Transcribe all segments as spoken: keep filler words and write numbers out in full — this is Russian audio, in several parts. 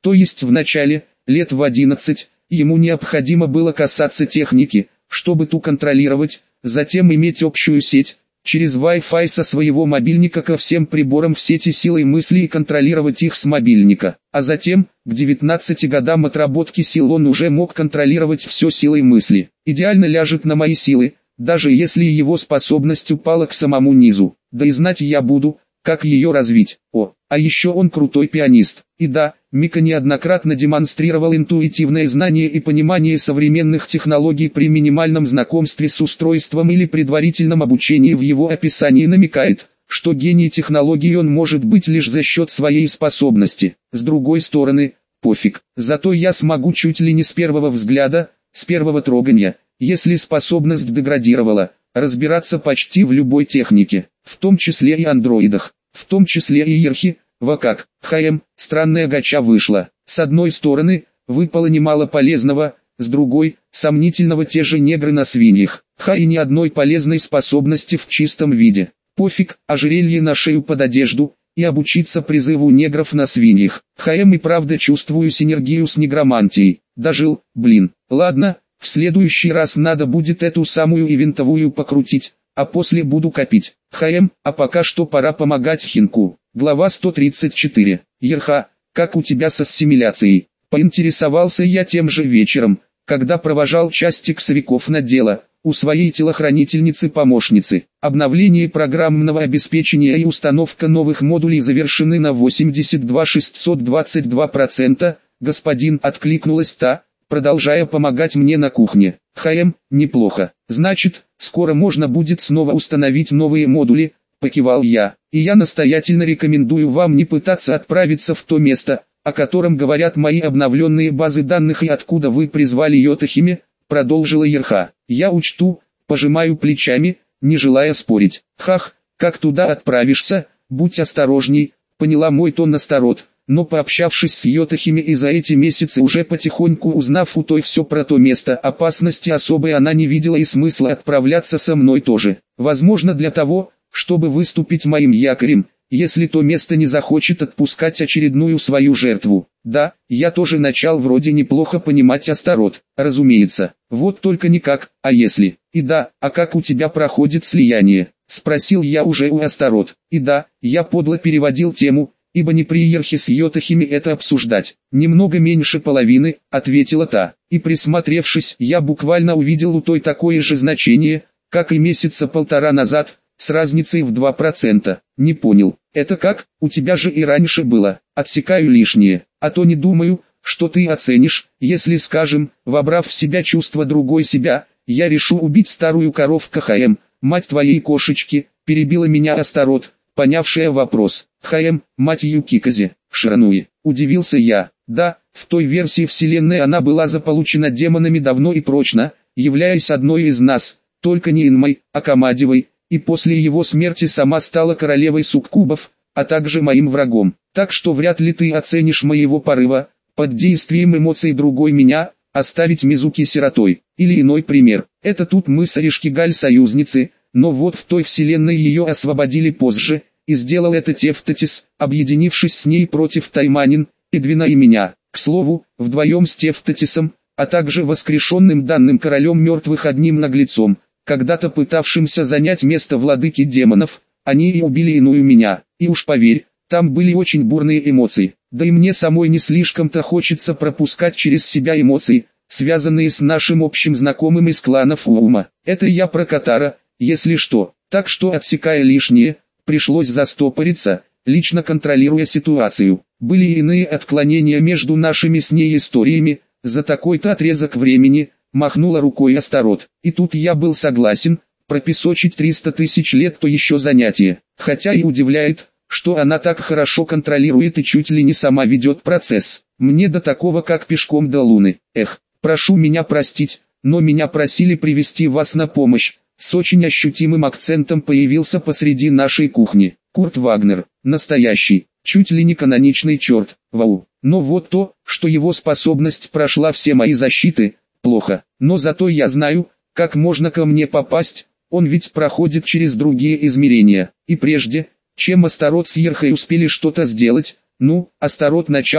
То есть в начале, лет в одиннадцать, ему необходимо было касаться техники, чтобы ту контролировать, затем иметь общую сеть, через Wi-Fi со своего мобильника ко всем приборам в сети силой мысли и контролировать их с мобильника. А затем, к девятнадцати годам отработки сил он уже мог контролировать все силой мысли. Идеально ляжет на мои силы, даже если его способность упала к самому низу. Да и знать я буду, как ее развить. О, а еще он крутой пианист. И да, Мика неоднократно демонстрировал интуитивное знание и понимание современных технологий при минимальном знакомстве с устройством или предварительном обучении. В его описании намекает, что гений технологий он может быть лишь за счет своей способности. С другой стороны, пофиг. Зато я смогу чуть ли не с первого взгляда, с первого трогания, если способность деградировала, разбираться почти в любой технике, в том числе и андроидах, в том числе и Ерхи. Во как, ХМ, странная гача вышла. С одной стороны, выпало немало полезного, с другой, сомнительного те же негры на свиньях. Ха и ни одной полезной способности в чистом виде. Пофиг, ожерелье на шею под одежду, и обучиться призыву негров на свиньях. ХМ и правда чувствую синергию с негромантией. Дожил, блин. Ладно, в следующий раз надо будет эту самую ивентовую покрутить, а после буду копить. ХМ, а пока что пора помогать Хинку. Глава сто тридцать четыре. Ерха, как у тебя с ассимиляцией? Поинтересовался я тем же вечером, когда провожал часть иксовиков на дело, у своей телохранительницы-помощницы. Обновление программного обеспечения и установка новых модулей завершены на восемьдесят два тысячи шестьсот двадцать два процента, господин, откликнулась та, продолжая помогать мне на кухне. ХМ, неплохо. Значит, скоро можно будет снова установить новые модули, покивал я. И я настоятельно рекомендую вам не пытаться отправиться в то место, о котором говорят мои обновленные базы данных и откуда вы призвали Йотахиме, продолжила Ерха. Я учту, пожимаю плечами, не желая спорить. Хах, как туда отправишься, будь осторожней, поняла мой тон Астарот. Но пообщавшись с Йотахиме и за эти месяцы уже потихоньку узнав у той все про то место, опасности особой она не видела и смысла отправляться со мной тоже. Возможно, для того, чтобы выступить моим якорем, если то место не захочет отпускать очередную свою жертву. Да, я тоже начал вроде неплохо понимать Астарот, разумеется. Вот только никак, а если? И да, а как у тебя проходит слияние? Спросил я уже у Астарот. И да, я подло переводил тему, ибо не при Ерхе с Йотахиме это обсуждать. Немного меньше половины, ответила та. И присмотревшись, я буквально увидел у той такое же значение, как и месяца полтора назад, с разницей в два процента. Не понял, это как? У тебя же и раньше было. Отсекаю лишнее, а то не думаю, что ты оценишь, если, скажем, вобрав в себя чувство другой себя, я решу убить старую коровку ХМ, мать твоей кошечки, перебила меня Астарот, понявшая вопрос. ХМ, мать Юкикази, Ширануи, удивился я. Да, в той версии вселенной она была заполучена демонами давно и прочно, являясь одной из нас, только не Инмой, а Камадевой, и после его смерти сама стала королевой суккубов, а также моим врагом. Так что вряд ли ты оценишь моего порыва, под действием эмоций другой меня, оставить Мизуки сиротой. Или иной пример. Это тут мы с Аришкигаль союзницы, но вот в той вселенной ее освободили позже, и сделал это Тефтатис, объединившись с ней против Тайманин, Эдвина и меня. К слову, вдвоем с Тефтатисом, а также воскрешенным данным королем мертвых одним наглецом, когда-то пытавшимся занять место владыки демонов, они и убили иную меня. И уж поверь, там были очень бурные эмоции. Да и мне самой не слишком-то хочется пропускать через себя эмоции, связанные с нашим общим знакомым из кланов Ума. Это я про Катара, если что. Так что, отсекая лишнее, пришлось застопориться, лично контролируя ситуацию. Были и иные отклонения между нашими с ней историями, за такой-то отрезок времени, махнула рукой Астарот. И тут я был согласен, пропесочить триста тысяч лет то еще занятие. Хотя и удивляет, что она так хорошо контролирует и чуть ли не сама ведет процесс. Мне до такого как пешком до Луны. Эх, прошу меня простить, но меня просили привести вас на помощь. С очень ощутимым акцентом появился посреди нашей кухни. Курт Вагнер, настоящий, чуть ли не каноничный черт, вау. Но вот то, что его способность прошла все мои защиты, плохо. Но зато я знаю, как можно ко мне попасть, он ведь проходит через другие измерения. И прежде, чем Астарот с Ерхой успели что-то сделать, ну, Астарот начало,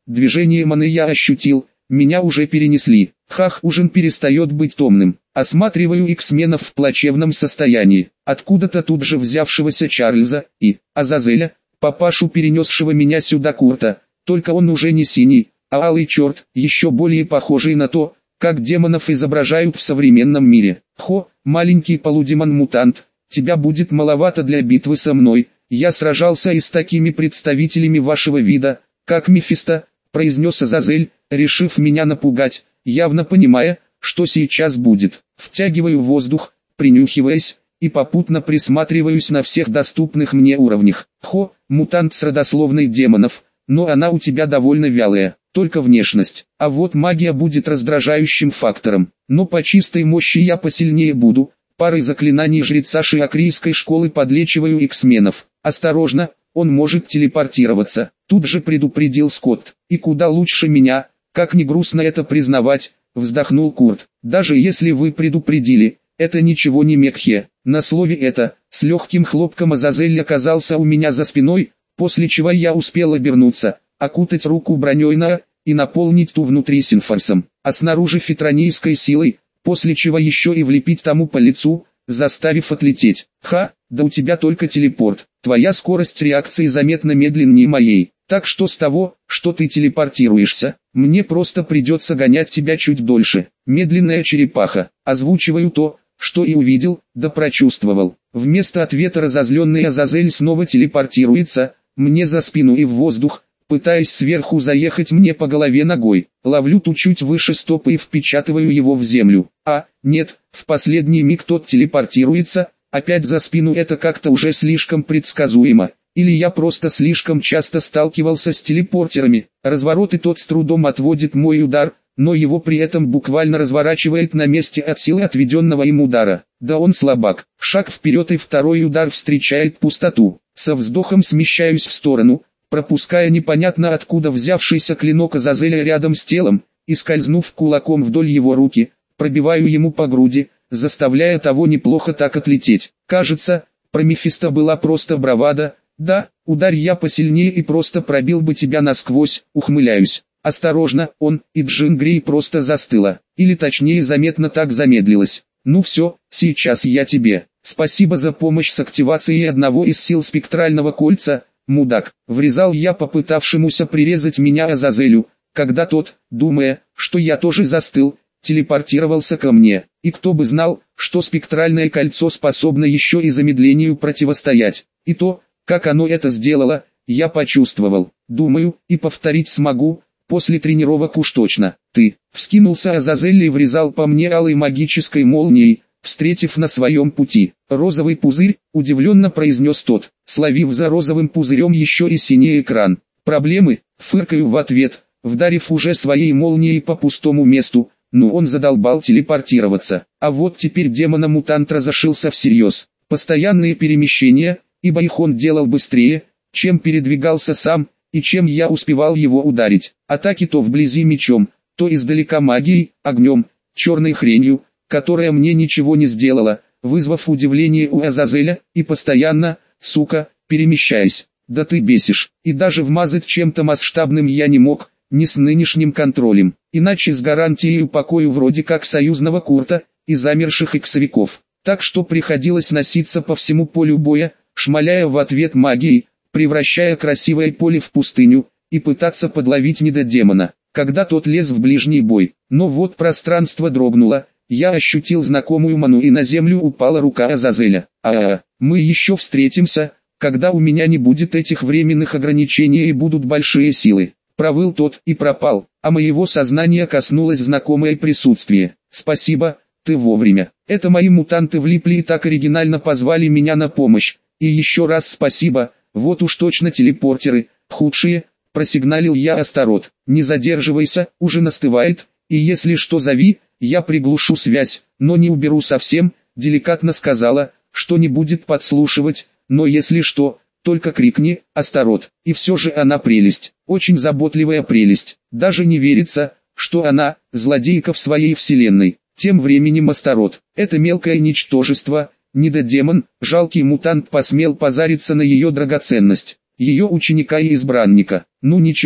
движение маны я ощутил, меня уже перенесли. Хах, ужин перестает быть томным. Осматриваю иксменов в плачевном состоянии. Откуда-то тут же взявшегося Чарльза и Азазеля, папашу перенесшего меня сюда Курта, только он уже не синий, а алый черт, еще более похожий на то, как демонов изображают в современном мире. Хо, маленький полудемон-мутант, тебя будет маловато для битвы со мной. Я сражался и с такими представителями вашего вида, как Мефисто, произнес Азазель, решив меня напугать, явно понимая, что сейчас будет. Втягиваю воздух, принюхиваясь, и попутно присматриваюсь на всех доступных мне уровнях. Хо, мутант с родословной демонов, но она у тебя довольно вялая, только внешность. А вот магия будет раздражающим фактором. Но по чистой мощи я посильнее буду. Парой заклинаний жреца шиакрийской школы подлечиваю иксменов. Осторожно, он может телепортироваться. Тут же предупредил Скотт. И куда лучше меня, как ни грустно это признавать, вздохнул Курт. Даже если вы предупредили, это ничего не мекхе. На слове это, с легким хлопком Азазель оказался у меня за спиной, после чего я успел обернуться, окутать руку броней на и наполнить ту внутри синфорсом, а снаружи фитронийской силой, после чего еще и влепить тому по лицу, заставив отлететь. Ха, да у тебя только телепорт, твоя скорость реакции заметно медленнее моей, так что с того, что ты телепортируешься, мне просто придется гонять тебя чуть дольше. Медленная черепаха, озвучиваю то, что и увидел, да прочувствовал. Вместо ответа разозленный Азазель снова телепортируется, мне за спину и в воздух, пытаясь сверху заехать мне по голове ногой. Ловлю ту чуть выше стопы и впечатываю его в землю. А, нет, в последний миг тот телепортируется, опять за спину. Это как-то уже слишком предсказуемо. Или я просто слишком часто сталкивался с телепортерами. Разворот и тот с трудом отводит мой удар, но его при этом буквально разворачивает на месте от силы отведенного им удара. Да он слабак. Шаг вперед и второй удар встречает пустоту. Со вздохом смещаюсь в сторону, пропуская непонятно откуда взявшийся клинок Азазеля рядом с телом, и скользнув кулаком вдоль его руки, пробиваю ему по груди, заставляя того неплохо так отлететь. Кажется, про Мефисто была просто бравада. Да, ударь я посильнее и просто пробил бы тебя насквозь, ухмыляюсь. Осторожно, он, и Джин Грей просто застыла, или точнее заметно так замедлилась. Ну все, сейчас я тебе. Спасибо за помощь с активацией одного из сил спектрального кольца, мудак. Врезал я попытавшемуся прирезать меня Азазелю, когда тот, думая, что я тоже застыл, телепортировался ко мне. И кто бы знал, что спектральное кольцо способно еще и замедлению противостоять. И то, как оно это сделало, я почувствовал. Думаю, и повторить смогу. После тренировок уж точно. Ты, вскинулся Азазель и врезал по мне алой магической молнией, встретив на своем пути. Розовый пузырь, удивленно произнес тот, словив за розовым пузырем еще и синий экран. Проблемы, фыркаю в ответ, вдарив уже своей молнией по пустому месту. Ну он задолбал телепортироваться. А вот теперь демона-мутант разошился всерьез. Постоянные перемещения, ибо их он делал быстрее, чем передвигался сам, и чем я успевал его ударить. Атаки то вблизи мечом, то издалека магией, огнем, черной хренью, которая мне ничего не сделала, вызвав удивление у Азазеля, и постоянно, сука, перемещаясь. Да ты бесишь, и даже вмазать чем-то масштабным я не мог, не с нынешним контролем, иначе с гарантией покою вроде как союзного Курта, и замерших иксовиков. Так что приходилось носиться по всему полю боя, шмаляя в ответ магией, превращая красивое поле в пустыню, и пытаться подловить недодемона, когда тот лез в ближний бой. Но вот пространство дрогнуло, я ощутил знакомую ману и на землю упала рука Азазеля. А-а-а, мы еще встретимся, когда у меня не будет этих временных ограничений и будут большие силы. Провыл тот и пропал, а моего сознания коснулось знакомое присутствие. Спасибо, ты вовремя. Это мои мутанты влипли и так оригинально позвали меня на помощь. И еще раз спасибо. Вот уж точно телепортеры, худшие, просигналил я Астарот. Не задерживайся, ужин остывает, и если что зови, я приглушу связь, но не уберу совсем, деликатно сказала, что не будет подслушивать, но если что, только крикни, Астарот. И все же она прелесть, очень заботливая прелесть, даже не верится, что она, злодейка в своей вселенной. Тем временем Астарот, это мелкое ничтожество, недодемон, жалкий мутант посмел позариться на ее драгоценность, ее ученика и избранника. Ну ничего,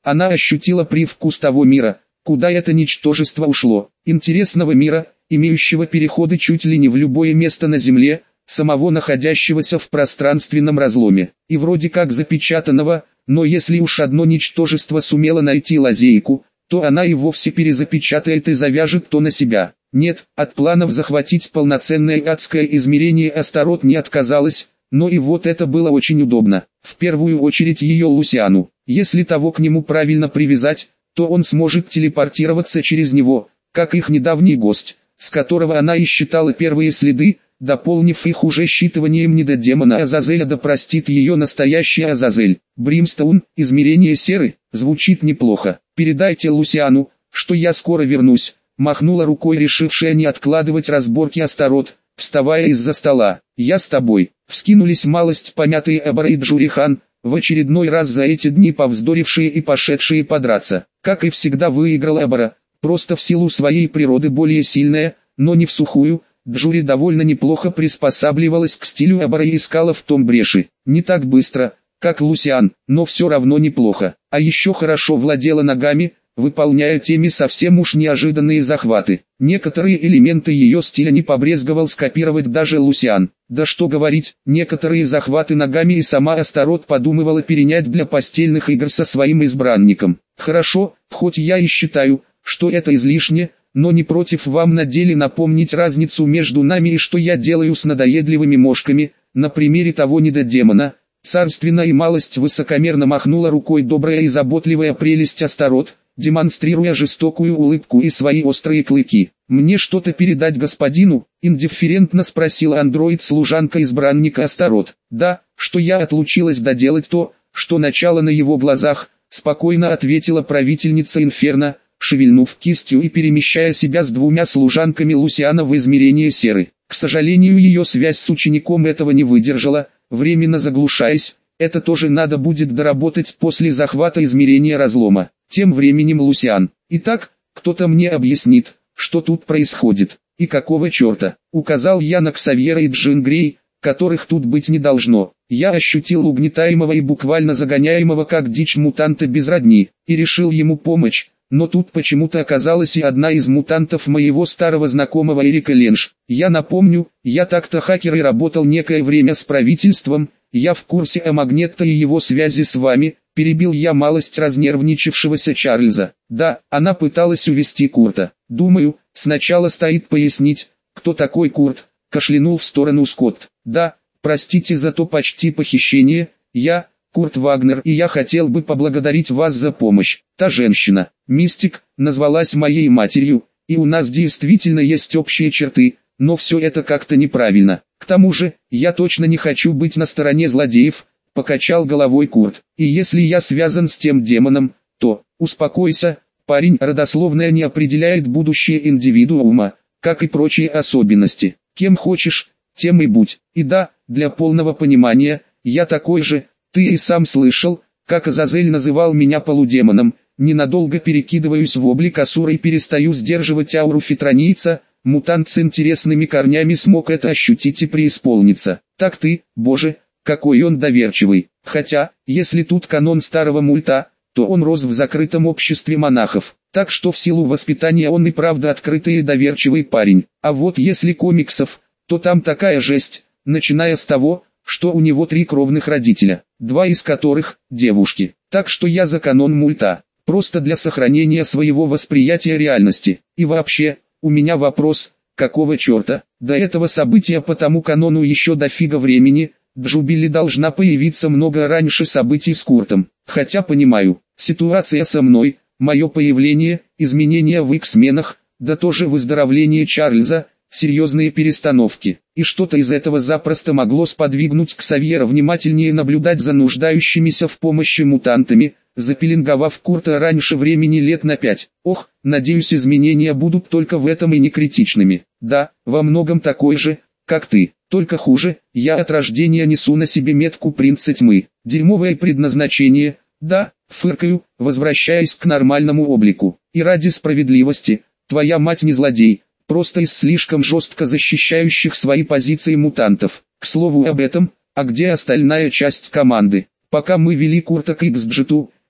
она ощутила привкус того мира, куда это ничтожество ушло. Интересного мира, имеющего переходы чуть ли не в любое место на Земле, самого находящегося в пространственном разломе, и вроде как запечатанного, но если уж одно ничтожество сумело найти лазейку, то она и вовсе перезапечатает и завяжет то на себя. Нет, от планов захватить полноценное адское измерение Астарот не отказалась, но и вот это было очень удобно. В первую очередь ее Лусиану. Если того к нему правильно привязать, то он сможет телепортироваться через него, как их недавний гость, с которого она и считала первые следы, дополнив их уже считыванием недодемона Азазеля, да простит ее настоящий Азазель. Бримстоун, измерение серы, звучит неплохо. Передайте Лусиану, что я скоро вернусь, махнула рукой решившая не откладывать разборки Астарот, вставая из-за стола. Я с тобой. Вскинулись малость помятые Эбора и Джурихан, в очередной раз за эти дни повздорившие и пошедшие подраться. Как и всегда выиграл Эбора, просто в силу своей природы более сильная, но не в сухую. Джури довольно неплохо приспосабливалась к стилю Эбора и искала в том бреши. Не так быстро, как Лусиан, но все равно неплохо. А еще хорошо владела ногами, выполняя теми совсем уж неожиданные захваты. Некоторые элементы ее стиля не побрезговал скопировать даже Лусиан. Да что говорить, некоторые захваты ногами и сама Астарот подумывала перенять для постельных игр со своим избранником. Хорошо, хоть я и считаю, что это излишне, но не против вам на деле напомнить разницу между нами и что я делаю с надоедливыми мошками, на примере того недодемона. Царственно и малость высокомерно махнула рукой добрая и заботливая прелесть Астарот, демонстрируя жестокую улыбку и свои острые клыки. «Мне что-то передать господину?» – индифферентно спросила андроид-служанка избранника Астарот. «Да, что я отлучилась доделать то, что начало на его глазах», – спокойно ответила правительница Инферно, шевельнув кистью и перемещая себя с двумя служанками Лусиана в измерение серы. К сожалению, ее связь с учеником этого не выдержала, временно заглушаясь. Это тоже надо будет доработать после захвата измерения разлома. Тем временем Лусиан. «Итак, кто-то мне объяснит, что тут происходит, и какого черта?» Указал я на Ксавьера и Джин Грей, которых тут быть не должно. Я ощутил угнетаемого и буквально загоняемого как дичь мутанта без родни, и решил ему помочь. Но тут почему-то оказалась и одна из мутантов моего старого знакомого Эрика Ленш. Я напомню, я так-то хакер и работал некое время с правительством, я в курсе о Магнетто и его связи с вами, перебил я малость разнервничавшегося Чарльза. Да, она пыталась увести Курта. Думаю, сначала стоит пояснить, кто такой Курт, кашлянул в сторону Скотт. Да, простите за то почти похищение, я... Курт Вагнер, и я хотел бы поблагодарить вас за помощь. Та женщина, Мистик, назвалась моей матерью, и у нас действительно есть общие черты, но все это как-то неправильно. К тому же, я точно не хочу быть на стороне злодеев, покачал головой Курт. И если я связан с тем демоном, то, успокойся, парень, родословная не определяет будущее индивидуума, как и прочие особенности. Кем хочешь, тем и будь. И да, для полного понимания, я такой же. Ты и сам слышал, как Азазель называл меня полудемоном, ненадолго перекидываюсь в облик Асура и перестаю сдерживать ауру фитронийца, мутант с интересными корнями смог это ощутить и преисполниться. Так ты, боже, какой он доверчивый. Хотя, если тут канон старого мульта, то он рос в закрытом обществе монахов, так что в силу воспитания он и правда открытый и доверчивый парень. А вот если комиксов, то там такая жесть, начиная с того, что у него три кровных родителя, два из которых – девушки. Так что я за канон мульта, просто для сохранения своего восприятия реальности. И вообще, у меня вопрос, какого черта, до этого события по тому канону еще дофига времени, Джубили должна появиться много раньше событий с Куртом. Хотя понимаю, ситуация со мной, мое появление, изменения в Икс-менах, да тоже выздоровление Чарльза, серьезные перестановки, и что-то из этого запросто могло сподвигнуть Ксавьера внимательнее наблюдать за нуждающимися в помощи мутантами, запеленговав Курта раньше времени лет на пять. Ох, надеюсь, изменения будут только в этом и не критичными. Да, во многом такой же, как ты, только хуже. Я от рождения несу на себе метку принца тьмы. Дерьмовое предназначение, да, фыркаю, возвращаясь к нормальному облику. И ради справедливости, твоя мать не злодей, просто из слишком жестко защищающих свои позиции мутантов. К слову об этом, а где остальная часть команды? Пока мы вели Курта к Иксджету,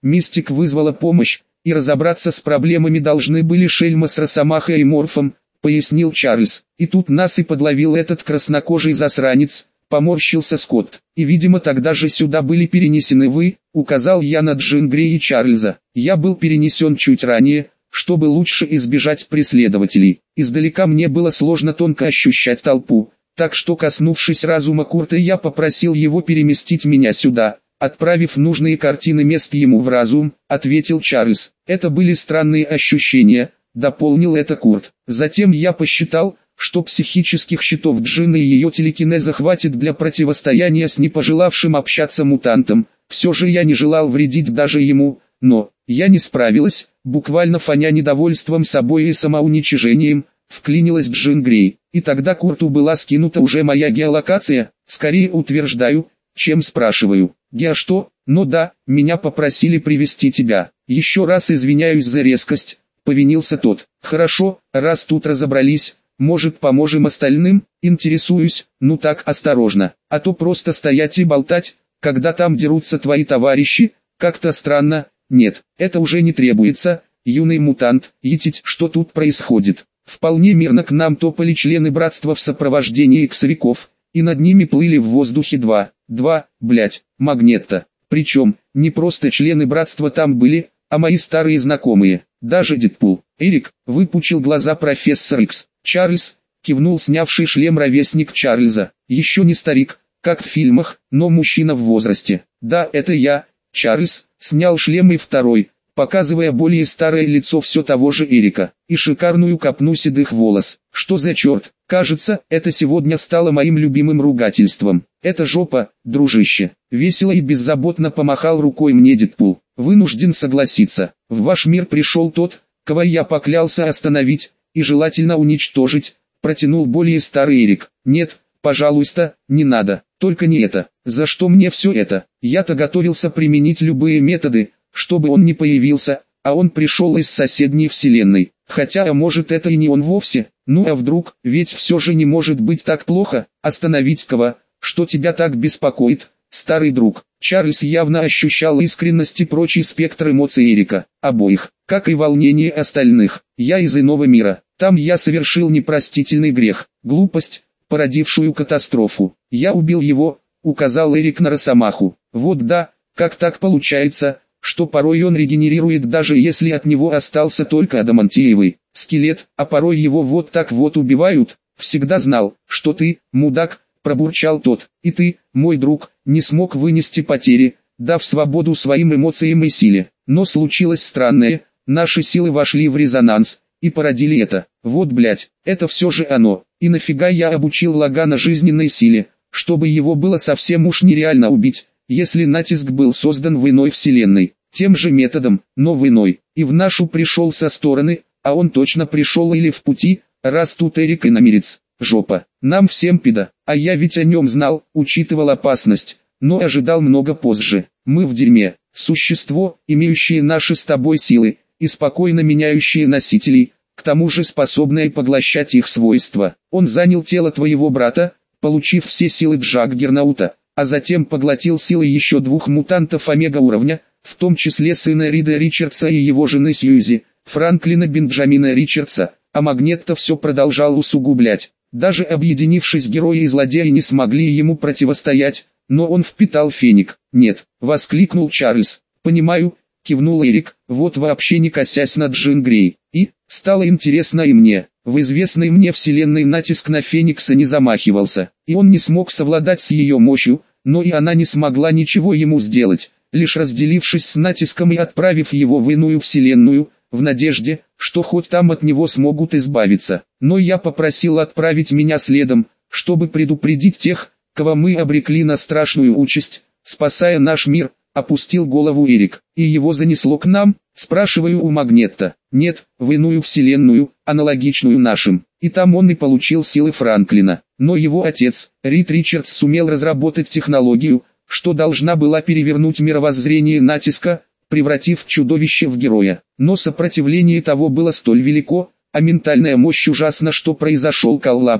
Мистик вызвала помощь, и разобраться с проблемами должны были Шельма с Росомахой и Морфом, пояснил Чарльз. И тут нас и подловил этот краснокожий засранец, поморщился Скотт. И видимо тогда же сюда были перенесены вы, указал я на Джин Грей и Чарльза. Я был перенесен чуть ранее, чтобы лучше избежать преследователей. Издалека мне было сложно тонко ощущать толпу, так что, коснувшись разума Курта, я попросил его переместить меня сюда. Отправив нужные картины мест ему в разум, ответил Чарльз. Это были странные ощущения, дополнил это Курт. Затем я посчитал, что психических щитов Джин и ее телекинеза хватит для противостояния с непожелавшим общаться мутантом. Все же я не желал вредить даже ему, но я не справилась, буквально фоня недовольством собой и самоуничижением, вклинилась Джин Грей. И тогда Курту была скинута уже моя геолокация, скорее утверждаю, чем спрашиваю. Я что? Ну да, меня попросили привести тебя. Еще раз извиняюсь за резкость, повинился тот. Хорошо, раз тут разобрались, может поможем остальным, интересуюсь, ну так осторожно, а то просто стоять и болтать, когда там дерутся твои товарищи, как-то странно. Нет, это уже не требуется, юный мутант, етить, что тут происходит. Вполне мирно к нам топали члены братства в сопровождении иксовиков, и над ними плыли в воздухе два, два, блять, Магнетта. Причем, не просто члены братства там были, а мои старые знакомые, даже Дэдпул. Эрик, выпучил глаза профессор Икс. Чарльз, кивнул снявший шлем ровесник Чарльза. Еще не старик, как в фильмах, но мужчина в возрасте. Да, это я, Чарльз, снял шлем и второй, показывая более старое лицо все того же Эрика, и шикарную копну седых волос. Что за черт? Кажется, это сегодня стало моим любимым ругательством. Это жопа, дружище. Весело и беззаботно помахал рукой мне Дэдпул. Вынужден согласиться. В ваш мир пришел тот, кого я поклялся остановить, и желательно уничтожить, протянул более старый Эрик. Нет, пожалуйста, не надо, только не это. За что мне все это? Я-то готовился применить любые методы, чтобы он не появился, а он пришел из соседней вселенной. Хотя, а может, это и не он вовсе. Ну а вдруг, ведь все же не может быть так плохо. Остановить кого, что тебя так беспокоит, старый друг. Чарльз явно ощущал искренность и прочий спектр эмоций Эрика, обоих, как и волнение остальных. Я из иного мира, там я совершил непростительный грех, глупость, породившую катастрофу. Я убил его, указал Эрик на Росомаху. Вот да, как так получается, что порой он регенерирует, даже если от него остался только адамантиевый скелет, а порой его вот так вот убивают. Всегда знал, что ты, мудак, пробурчал тот, и ты, мой друг, не смог вынести потери, дав свободу своим эмоциям и силе. Но случилось странное, наши силы вошли в резонанс, и породили это. Вот блять, это все же оно. И нафига я обучил Лагана жизненной силе, чтобы его было совсем уж нереально убить, если натиск был создан в иной вселенной, тем же методом, но в иной, и в нашу пришел со стороны, а он точно пришел или в пути, раз тут Эрик и намерец. Жопа, нам всем пида, а я ведь о нем знал, учитывал опасность, но ожидал много позже. Мы в дерьме, существо, имеющее наши с тобой силы, и спокойно меняющее носителей, к тому же способное поглощать их свойства. Он занял тело твоего брата, получив все силы Джаггернаута, а затем поглотил силы еще двух мутантов омега уровня, в том числе сына Рида Ричардса и его жены Сьюзи, Франклина Бенджамина Ричардса, а Магнетто все продолжал усугублять. Даже объединившись, герои и злодеи не смогли ему противостоять, но он впитал феник. «Нет», — воскликнул Чарльз. «Понимаю», — кивнул Эрик, вот вообще не косясь на Джин Грей. И, стало интересно и мне, в известной мне вселенной натиск на Феникса не замахивался, и он не смог совладать с ее мощью, но и она не смогла ничего ему сделать, лишь разделившись с натиском и отправив его в иную вселенную, в надежде, что хоть там от него смогут избавиться. Но я попросил отправить меня следом, чтобы предупредить тех, кого мы обрекли на страшную участь, спасая наш мир, опустил голову Эрик. И его занесло к нам, спрашиваю у Магнетто. Нет, в иную вселенную, аналогичную нашим. И там он и получил силы Франклина. Но его отец, Рид Ричардс, сумел разработать технологию, что должна была перевернуть мировоззрение натиска, превратив чудовище в героя. Но сопротивление того было столь велико, а ментальная мощь ужасна, что произошел коллапс,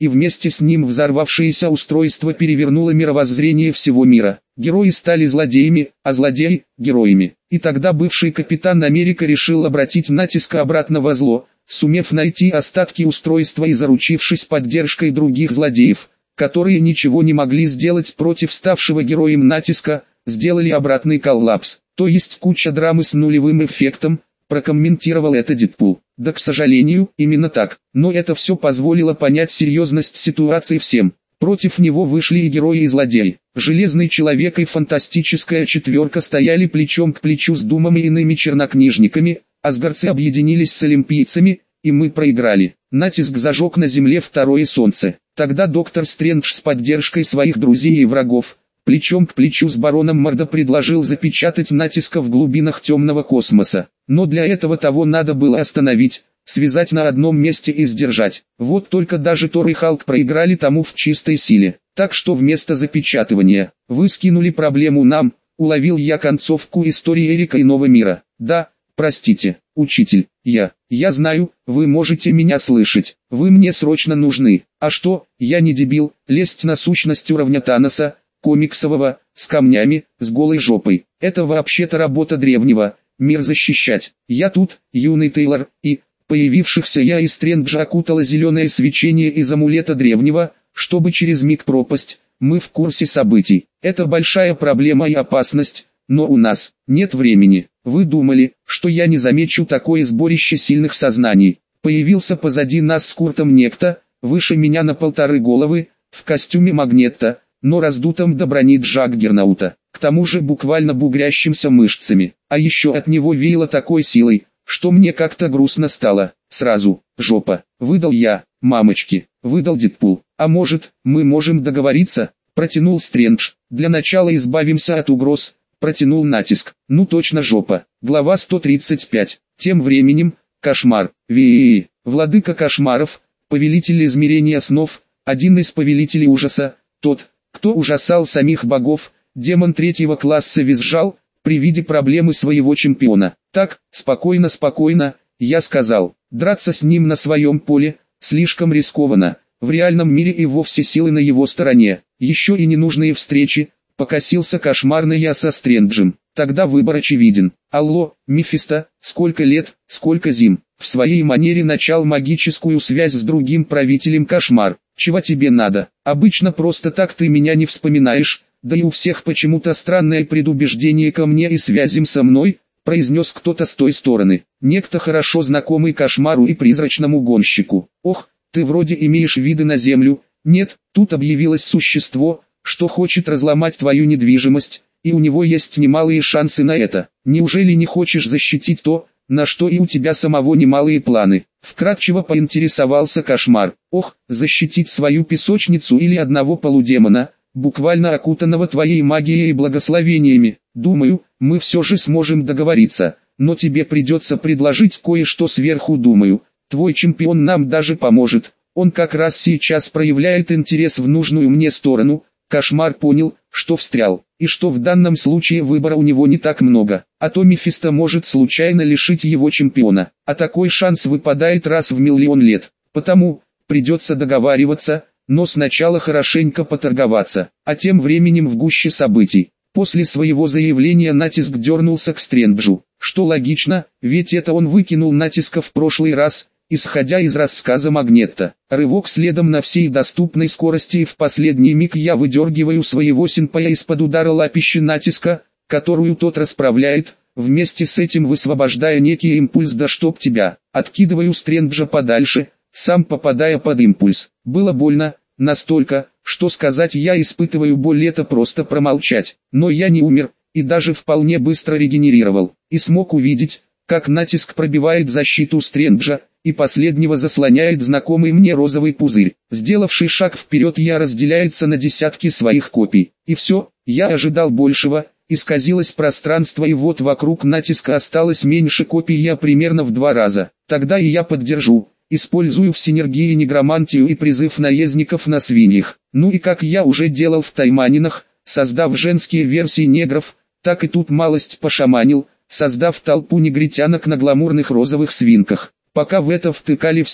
и вместе с ним взорвавшееся устройство перевернуло мировоззрение всего мира. Герои стали злодеями, а злодеи – героями. И тогда бывший капитан Америка решил обратить натиск обратно во зло, сумев найти остатки устройства и заручившись поддержкой других злодеев, которые ничего не могли сделать против ставшего героем натиска, сделали обратный коллапс, то есть куча драмы с нулевым эффектом, прокомментировал это Дэдпул. Да, к сожалению, именно так, но это все позволило понять серьезность ситуации всем. Против него вышли и герои, и злодеи. Железный человек и фантастическая четверка стояли плечом к плечу с Думом и иными чернокнижниками, асгардцы объединились с олимпийцами, и мы проиграли. Натиск зажег на земле второе солнце. Тогда доктор Стрэндж с поддержкой своих друзей и врагов, плечом к плечу с бароном Мордо предложил запечатать натиска в глубинах темного космоса. Но для этого того надо было остановить, связать на одном месте и сдержать. Вот только даже Тор и Халк проиграли тому в чистой силе. Так что вместо запечатывания, вы скинули проблему нам, уловил я концовку истории Эрика Иного мира. Да, простите, учитель, я, я знаю, вы можете меня слышать, вы мне срочно нужны. А что, я не дебил, лезть на сущность уровня Таноса, комиксового, с камнями, с голой жопой. Это вообще-то работа древнего, мир защищать. Я тут, юный Тейлор, и, появившихся я и Стрэнджа окутало зеленое свечение из амулета древнего, чтобы через миг пропасть, мы в курсе событий. Это большая проблема и опасность, но у нас нет времени. Вы думали, что я не замечу такое сборище сильных сознаний? Появился позади нас с Куртом некто, выше меня на полторы головы, в костюме Магнетта, но раздутом до брони Джаггернаута, к тому же буквально бугрящимся мышцами. А еще от него веяло такой силой, что мне как-то грустно стало. Сразу, жопа, выдал я, мамочки, выдал Дэдпул. А может, мы можем договориться, протянул Стрэндж. Для начала избавимся от угроз, протянул натиск. Ну точно жопа. Глава сто тридцать пять. Тем временем, кошмар, вии, владыка кошмаров, повелитель измерения снов, один из повелителей ужаса, тот, кто ужасал самих богов, демон третьего класса визжал, при виде проблемы своего чемпиона. Так, спокойно, спокойно, я сказал, драться с ним на своем поле, слишком рискованно, в реальном мире и вовсе силы на его стороне, еще и ненужные встречи, покосился кошмарный я со Стрэнджем. Тогда выбор очевиден. Алло, Мефисто, сколько лет, сколько зим. В своей манере начал магическую связь с другим правителем кошмар. Чего тебе надо? Обычно просто так ты меня не вспоминаешь, да и у всех почему-то странное предубеждение ко мне и связям со мной, произнес кто-то с той стороны. Некто хорошо знакомый кошмару и призрачному гонщику. Ох, ты вроде имеешь виды на землю. Нет, тут объявилось существо, что хочет разломать твою недвижимость, и у него есть немалые шансы на это. Неужели не хочешь защитить то, на что и у тебя самого немалые планы? Вкратчиво поинтересовался кошмар. Ох, защитить свою песочницу или одного полудемона, буквально окутанного твоей магией и благословениями. Думаю, мы все же сможем договориться, но тебе придется предложить кое-что сверху, думаю. Твой чемпион нам даже поможет, он как раз сейчас проявляет интерес в нужную мне сторону. Кошмар понял, что встрял, и что в данном случае выбора у него не так много, а то Мефисто может случайно лишить его чемпиона, а такой шанс выпадает раз в миллион лет, потому придется договариваться, но сначала хорошенько поторговаться, а тем временем в гуще событий. После своего заявления натиск дернулся к Стрэнджу, что логично, ведь это он выкинул натиска в прошлый раз, исходя из рассказа Магнетта. Рывок следом на всей доступной скорости, и в последний миг я выдергиваю своего сенпая из-под удара лапищи натиска, которую тот расправляет, вместе с этим высвобождая некий импульс, да чтоб тебя. Откидываю Стрэнджа подальше, сам попадая под импульс. Было больно, настолько, что сказать я испытываю боль это просто промолчать. Но я не умер, и даже вполне быстро регенерировал, и смог увидеть, как натиск пробивает защиту Стрэнджа, и последнего заслоняет знакомый мне розовый пузырь. Сделавший шаг вперед, я разделяется на десятки своих копий. И все, я ожидал большего, исказилось пространство, и вот вокруг натиска осталось меньше копий, я примерно в два раза. Тогда и я поддержу, использую в синергии негромантию и призыв наездников на свиньях. Ну и как я уже делал в Тайманинах, создав женские версии негров, так и тут малость пошаманил, создав толпу негритянок на гламурных розовых свинках. Пока в это втыкали все,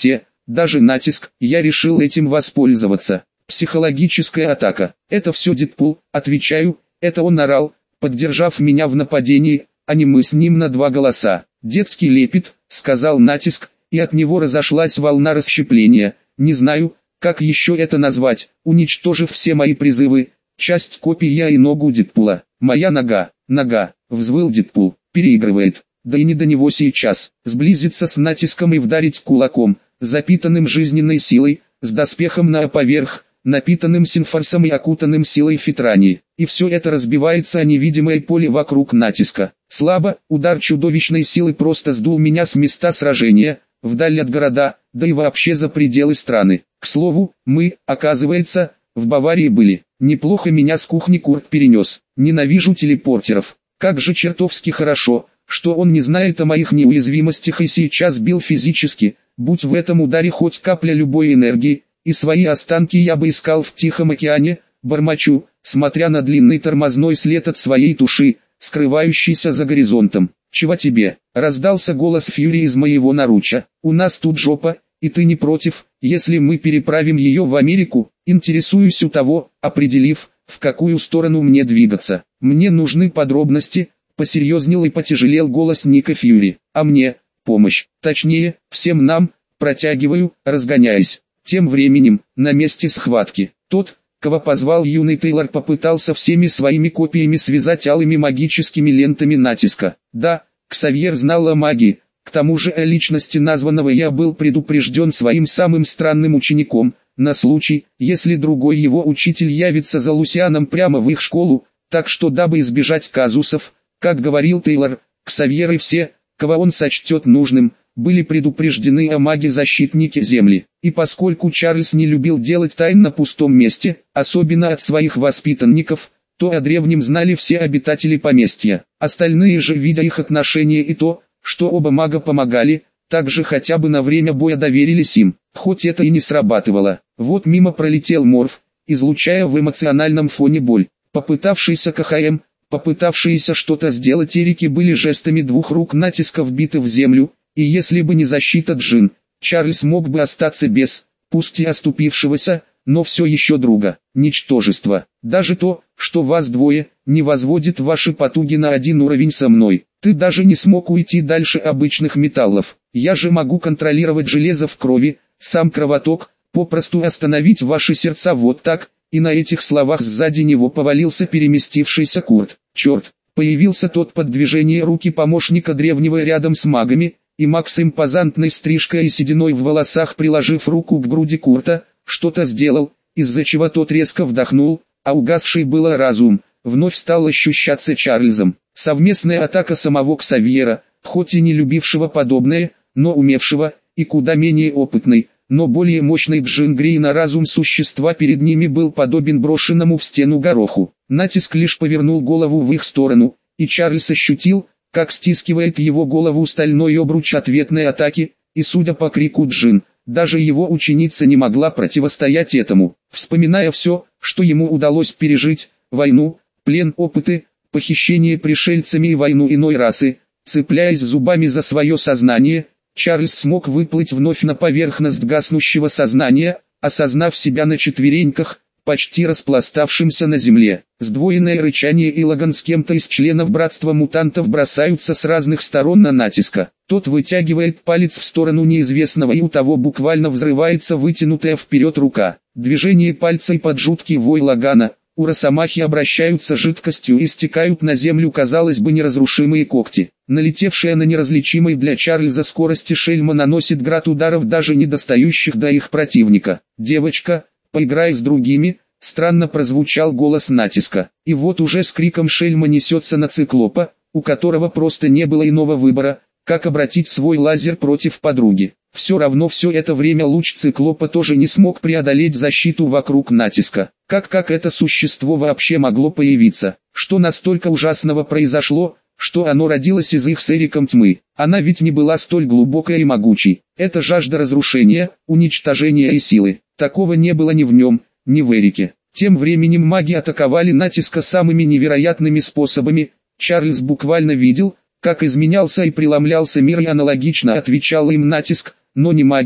даже натиск, я решил этим воспользоваться. Психологическая атака. Это все Дэдпул, отвечаю, это он орал, поддержав меня в нападении, а не мы с ним на два голоса. Детский лепет, сказал натиск, и от него разошлась волна расщепления. Не знаю, как еще это назвать, уничтожив все мои призывы. Часть копий я и ногу Дэдпула. Моя нога, нога, взвыл Дэдпул, переигрывает. Да и не до него сейчас. Сблизиться с натиском и вдарить кулаком, запитанным жизненной силой, с доспехом на поверх, напитанным синфорсом и окутанным силой фитрани. И все это разбивается о невидимое поле вокруг натиска. Слабо, удар чудовищной силы просто сдул меня с места сражения, вдаль от города, да и вообще за пределы страны. К слову, мы, оказывается, в Баварии были. Неплохо меня с кухни Курт перенес. Ненавижу телепортеров. Как же чертовски хорошо, что он не знает о моих неуязвимостях и сейчас бил физически. Будь в этом ударе хоть капля любой энергии, и свои останки я бы искал в Тихом океане, бормочу, смотря на длинный тормозной след от своей туши, скрывающийся за горизонтом. «Чего тебе?» — раздался голос Фьюри из моего наруча. «У нас тут жопа, и ты не против, если мы переправим ее в Америку?» Интересуюсь у того, определив, в какую сторону мне двигаться. «Мне нужны подробности», — посерьезнел и потяжелел голос Ника Фьюри. «А мне, помощь, точнее, всем нам», — протягиваю, разгоняясь. Тем временем, на месте схватки, тот, кого позвал юный Тейлор, попытался всеми своими копиями связать алыми магическими лентами натиска. Да, Ксавьер знал о магии, к тому же о личности названного я был предупрежден своим самым странным учеником, на случай, если другой его учитель явится за Лусианом прямо в их школу, так что дабы избежать казусов, как говорил Тейлор, Ксавьер и все, кого он сочтет нужным, были предупреждены о маге-защитнике Земли. И поскольку Чарльз не любил делать тайн на пустом месте, особенно от своих воспитанников, то о древнем знали все обитатели поместья. Остальные же, видя их отношения и то, что оба мага помогали, также хотя бы на время боя доверились им, хоть это и не срабатывало. Вот мимо пролетел Морф, излучая в эмоциональном фоне боль. Попытавшийся КХМ, попытавшиеся что-то сделать Эрики были жестами двух рук натиска вбиты в землю, и если бы не защита Джин, Чарльз мог бы остаться без, пусть и оступившегося, но все еще друга. Ничтожество. Даже то, что вас двое, не возводит ваши потуги на один уровень со мной. Ты даже не смог уйти дальше обычных металлов. Я же могу контролировать железо в крови, сам кровоток, попросту остановить ваши сердца вот так. И на этих словах сзади него повалился переместившийся Курт. Черт, появился тот под движение руки помощника древнего рядом с магами, и Макс с импозантной стрижкой и сединой в волосах, приложив руку к груди Курта, что-то сделал, из-за чего тот резко вдохнул, а угасший было разум, вновь стал ощущаться Чарльзом. Совместная атака самого Ксавьера, хоть и не любившего подобное, но умевшего, и куда менее опытный, но более мощный Джин Грей на разум существа перед ними был подобен брошенному в стену гороху. Натиск лишь повернул голову в их сторону, и Чарльз ощутил, как стискивает его голову стальной обруч ответной атаки, и судя по крику Джин, даже его ученица не могла противостоять этому. Вспоминая все, что ему удалось пережить, войну, плен, опыты, похищение пришельцами и войну иной расы, цепляясь зубами за свое сознание, Чарльз смог выплыть вновь на поверхность гаснущего сознания, осознав себя на четвереньках, почти распластавшимся на земле. Сдвоенное рычание и Лаган с кем-то из членов братства мутантов бросаются с разных сторон на натиска. Тот вытягивает палец в сторону неизвестного, и у того буквально взрывается вытянутая вперед рука. Движение пальца и под жуткий вой Лагана, у Росомахи обращаются жидкостью и стекают на землю, казалось бы, неразрушимые когти. Налетевшая на неразличимой для Чарльза скорости шельма наносит град ударов, даже не достающих до их противника. «Девочка, поиграй с другими», — странно прозвучал голос натиска. И вот уже с криком шельма несется на циклопа, у которого просто не было иного выбора, как обратить свой лазер против подруги. Все равно все это время луч циклопа тоже не смог преодолеть защиту вокруг натиска. Как как это существо вообще могло появиться? Что настолько ужасного произошло, что оно родилось из их с Эриком тьмы? Она ведь не была столь глубокой и могучей. Это жажда разрушения, уничтожения и силы. Такого не было ни в нем, ни в Эрике. Тем временем маги атаковали натиска самыми невероятными способами. Чарльз буквально видел, как изменялся и преломлялся мир, и аналогично отвечал им натиск, но не магией,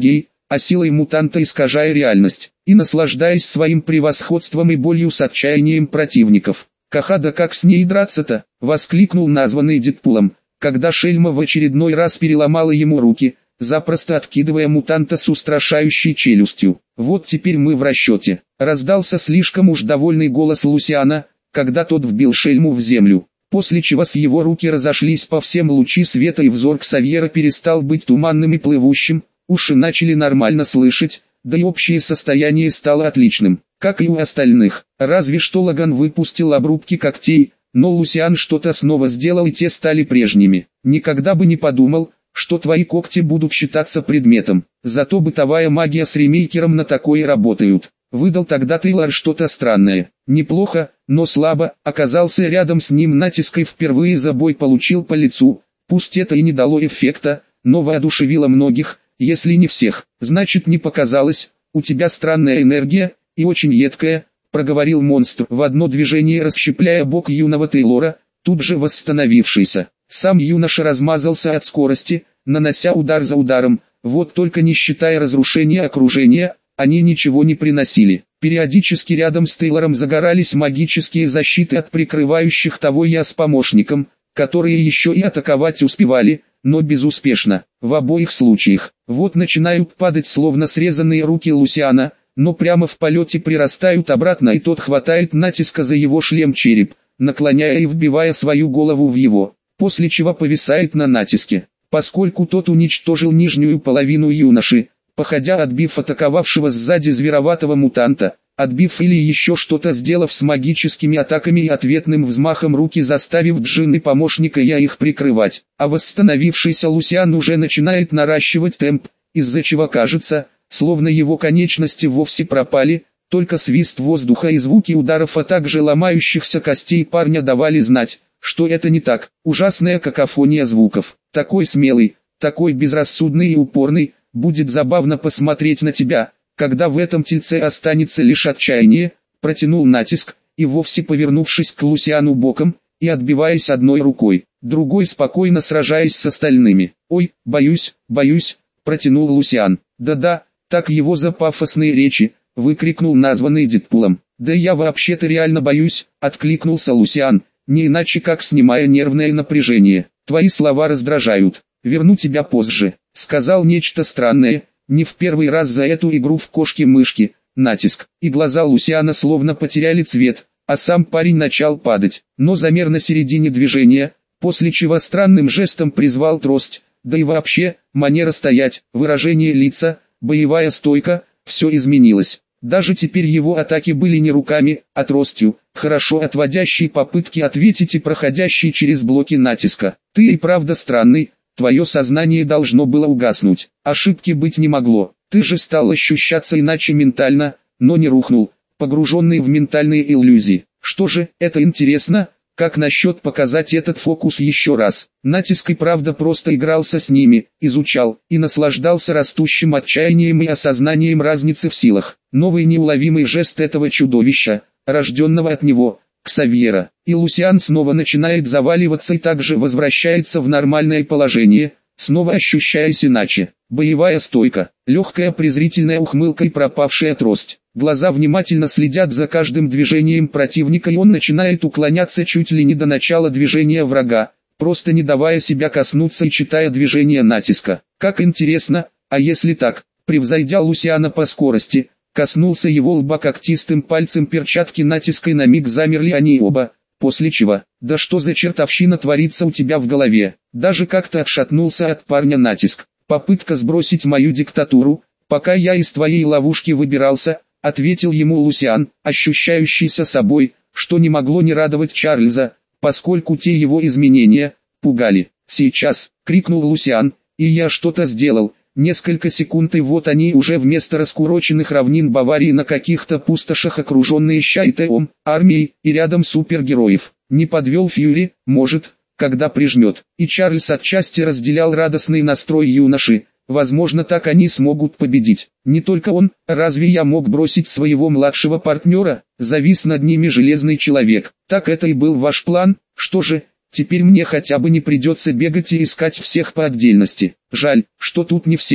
а силой мутанта искажая реальность, и наслаждаясь своим превосходством и болью с отчаянием противников. «Ха-ха, да как с ней драться-то?» — воскликнул названный Дэдпулом, когда шельма в очередной раз переломала ему руки, запросто откидывая мутанта с устрашающей челюстью. «Вот теперь мы в расчете», — раздался слишком уж довольный голос Лусиана, когда тот вбил шельму в землю, после чего с его руки разошлись по всем лучи света и взор Ксавьера перестал быть туманным и плывущим, уши начали нормально слышать, да и общее состояние стало отличным, как и у остальных. Разве что Лаган выпустил обрубки когтей, но Лусиан что-то снова сделал и те стали прежними. «Никогда бы не подумал, что твои когти будут считаться предметом, зато бытовая магия с ремейкером на такое работают». Выдал тогда Тейлор что-то странное. Неплохо, но слабо, оказался рядом с ним натиск и впервые за бой получил по лицу. Пусть это и не дало эффекта, но воодушевило многих, если не всех. «Значит, не показалось, у тебя странная энергия, и очень едкая», — проговорил монстр, в одно движение расщепляя бок юного Тейлора, тут же восстановившийся. Сам юноша размазался от скорости, нанося удар за ударом, вот только не считая разрушения окружения, они ничего не приносили. Периодически рядом с Тейлором загорались магические защиты от прикрывающих того я с помощником, которые еще и атаковать успевали, но безуспешно. В обоих случаях, вот начинают падать словно срезанные руки Лусиана, но прямо в полете прирастают обратно, и тот хватает натиска за его шлем-череп, наклоняя и вбивая свою голову в его, после чего повисает на натиске. Поскольку тот уничтожил нижнюю половину юноши, походя отбив атаковавшего сзади звероватого мутанта, отбив или еще что-то сделав с магическими атаками и ответным взмахом руки заставив Джин и помощника я их прикрывать, а восстановившийся Лусиан уже начинает наращивать темп, из-за чего кажется, словно его конечности вовсе пропали, только свист воздуха и звуки ударов, а также ломающихся костей парня давали знать, что это не так. Ужасная какофония звуков, такой смелый, такой безрассудный и упорный. Будет забавно посмотреть на тебя, когда в этом тельце останется лишь отчаяние, протянул натиск, и вовсе повернувшись к Лусиану боком, и отбиваясь одной рукой, другой спокойно сражаясь с остальными. «Ой, боюсь, боюсь», протянул Лусиан. «Да-да, так его за пафосные речи», выкрикнул названный Дэдпулом. «Да я вообще-то реально боюсь», откликнулся Лусиан, не иначе как снимая нервное напряжение. «Твои слова раздражают, верну тебя позже», сказал нечто странное, не в первый раз за эту игру в кошки-мышки, натиск, и глаза Лусиана словно потеряли цвет, а сам парень начал падать, но замер на середине движения, после чего странным жестом призвал трость, да и вообще, манера стоять, выражение лица, боевая стойка, все изменилось. Даже теперь его атаки были не руками, а тростью, хорошо отводящей попытки ответить и проходящей через блоки натиска. «Ты и правда странный, твое сознание должно было угаснуть, ошибки быть не могло, ты же стал ощущаться иначе ментально, но не рухнул, погруженный в ментальные иллюзии. Что же, это интересно, как насчет показать этот фокус еще раз?» Натиск и правда просто игрался с ними, изучал, и наслаждался растущим отчаянием и осознанием разницы в силах. Новый неуловимый жест этого чудовища, рожденного от него, Ксавьера, и Лусиан снова начинает заваливаться и также возвращается в нормальное положение, снова ощущаясь иначе. Боевая стойка, легкая презрительная ухмылка и пропавшая трость. Глаза внимательно следят за каждым движением противника, и он начинает уклоняться чуть ли не до начала движения врага, просто не давая себя коснуться и читая движение натиска. Как интересно, а если так, превзойдя Лусиана по скорости, коснулся его лба когтистым пальцем перчатки натиска, и на миг замерли они оба, после чего: «Да что за чертовщина творится у тебя в голове?» Даже как-то отшатнулся от парня натиск. «Попытка сбросить мою диктатуру, пока я из твоей ловушки выбирался», ответил ему Лусиан, ощущающийся собой, что не могло не радовать Чарльза, поскольку те его изменения пугали. «Сейчас!» — крикнул Лусиан, — «и я что-то сделал». Несколько секунд, и вот они уже вместо раскуроченных равнин Баварии на каких-то пустошах, окруженные Щайтеом, армией, и рядом супергероев. Не подвел Фьюри, может, когда прижмет. И Чарльз отчасти разделял радостный настрой юноши. Возможно, так они смогут победить. Не только он, разве я мог бросить своего младшего партнера? Завис над ними железный человек. Так это и был ваш план? Что же, теперь мне хотя бы не придется бегать и искать всех по отдельности. Жаль, что тут не все,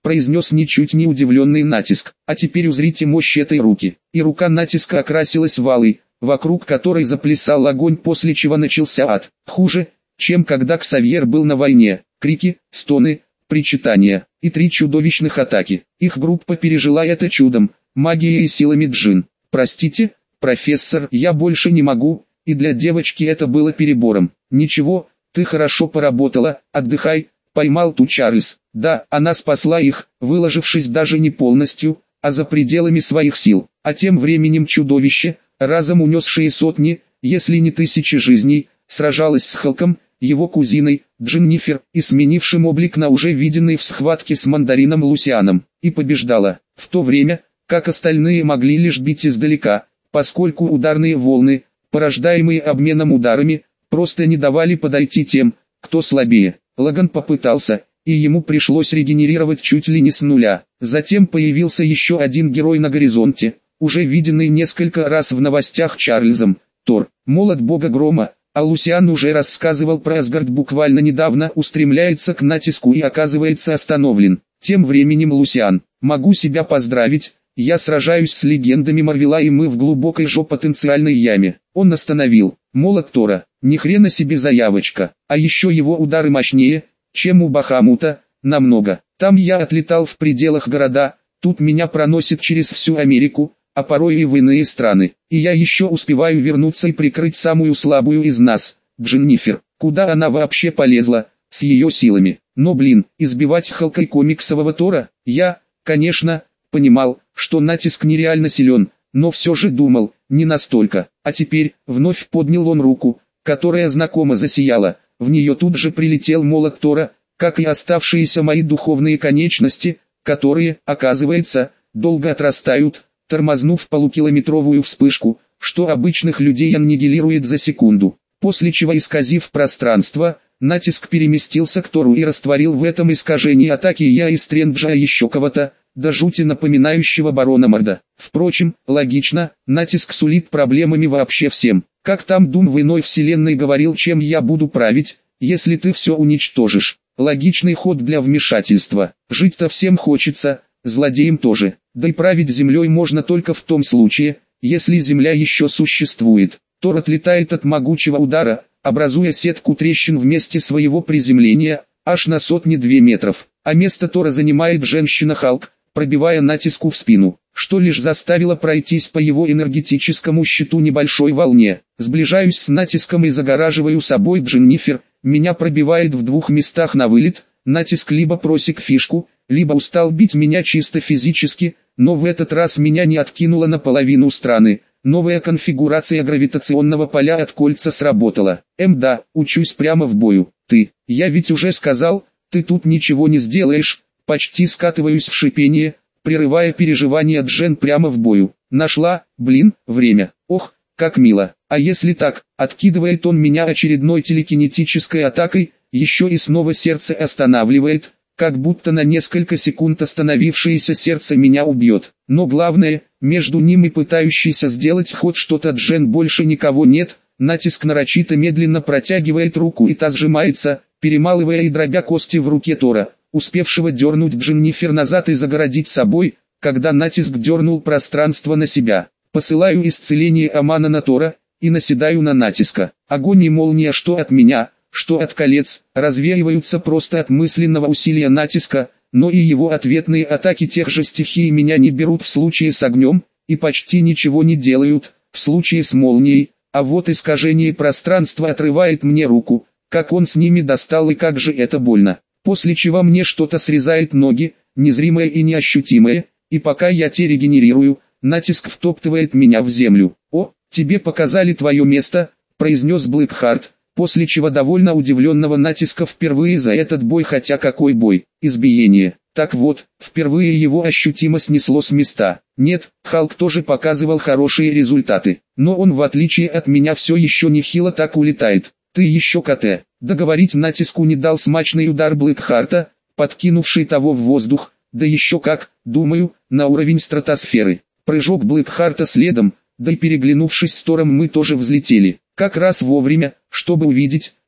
произнес ничуть не удивленный натиск. А теперь узрите мощь этой руки. И рука натиска окрасилась в алый, вокруг которой заплясал огонь, после чего начался ад. Хуже, чем когда Ксавьер был на войне. Крики, стоны, причитания и три чудовищных атаки. Их группа пережила это чудом, магией и силами джин. Простите, профессор, я больше не могу, и для девочки это было перебором. Ничего, ты хорошо поработала, отдыхай, поймал ту Чарльз. Да, она спасла их, выложившись даже не полностью, а за пределами своих сил. А тем временем чудовище, разом унесшее сотни, если не тысячи жизней, сражалось с Халком, его кузиной, Дженнифер, и сменившим облик на уже виденный в схватке с Мандарином Лусианом, и побеждала, в то время, как остальные могли лишь бить издалека, поскольку ударные волны, порождаемые обменом ударами, просто не давали подойти тем, кто слабее. Лаган попытался, и ему пришлось регенерировать чуть ли не с нуля. Затем появился еще один герой на горизонте, уже виденный несколько раз в новостях Чарльзом, Тор, молот бога грома. А Лусиан уже рассказывал про Асгард буквально недавно, устремляется к натиску и оказывается остановлен. Тем временем Лусиан, могу себя поздравить, я сражаюсь с легендами Марвела и мы в глубокой жопотенциальной яме. Он остановил, молот Тора, ни хрена себе заявочка, а еще его удары мощнее, чем у Бахамута, намного. Там я отлетал в пределах города, тут меня проносит через всю Америку, а порой и в иные страны. И я еще успеваю вернуться и прикрыть самую слабую из нас, Дженнифер. Куда она вообще полезла, с ее силами? Но блин, избивать Халка и комиксового Тора? Я, конечно, понимал, что натиск нереально силен, но все же думал, не настолько. А теперь, вновь поднял он руку, которая знакомо засияла. В нее тут же прилетел молот Тора, как и оставшиеся мои духовные конечности, которые, оказывается, долго отрастают, тормознув полукилометровую вспышку, что обычных людей аннигилирует за секунду. После чего, исказив пространство, натиск переместился к Тору и растворил в этом искажении атаки я и Стрэнджа, а еще кого-то, до жути напоминающего барона Морда. Впрочем, логично, натиск сулит проблемами вообще всем. Как там Дум в иной вселенной говорил, чем я буду править, если ты все уничтожишь. Логичный ход для вмешательства. Жить-то всем хочется, злодеям тоже. Да и править землей можно только в том случае, если земля еще существует. Тор отлетает от могучего удара, образуя сетку трещин в месте своего приземления, аж на сотни-две метров. А место Тора занимает женщина Халк, пробивая натиску в спину, что лишь заставило пройтись по его энергетическому щиту небольшой волне. Сближаюсь с натиском и загораживаю собой Дженнифер, меня пробивает в двух местах на вылет, натиск либо просек фишку, либо устал бить меня чисто физически, но в этот раз меня не откинуло наполовину страны. Новая конфигурация гравитационного поля от кольца сработала. Эм да, учусь прямо в бою. Ты, я ведь уже сказал, ты тут ничего не сделаешь. Почти скатываюсь в шипение, прерывая переживания Джен прямо в бою. Нашла, блин, время. Ох, как мило. А если так, откидывает он меня очередной телекинетической атакой, еще и снова сердце останавливает, как будто на несколько секунд остановившееся сердце меня убьет. Но главное, между ним и пытающийся сделать хоть что-то Джен больше никого нет. Натиск нарочито медленно протягивает руку, и та сжимается, перемалывая и дробя кости в руке Тора, успевшего дернуть Дженнифер назад и загородить собой, когда натиск дернул пространство на себя. Посылаю исцеление Амана на Тора, и наседаю на натиска. Огонь и молния, что от меня, что от колец, развеиваются просто от мысленного усилия натиска, но и его ответные атаки тех же стихий меня не берут в случае с огнем, и почти ничего не делают, в случае с молнией, а вот искажение пространства отрывает мне руку, как он с ними достал и как же это больно. После чего мне что-то срезает ноги, незримое и неощутимое, и пока я те регенерирую, натиск втоптывает меня в землю. «О, тебе показали твое место», — произнес Блэкхарт, после чего довольно удивленного натиска впервые за этот бой, хотя какой бой, избиение. Так вот, впервые его ощутимо снесло с места. Нет, Халк тоже показывал хорошие результаты, но он в отличие от меня все еще нехило так улетает. Ты еще КТ. Договорить натиску не дал смачный удар Блэкхарта, подкинувший того в воздух, да еще как, думаю, на уровень стратосферы. Прыжок Блэкхарта следом, да и переглянувшись с Тором мы тоже взлетели. Как раз вовремя, чтобы увидеть,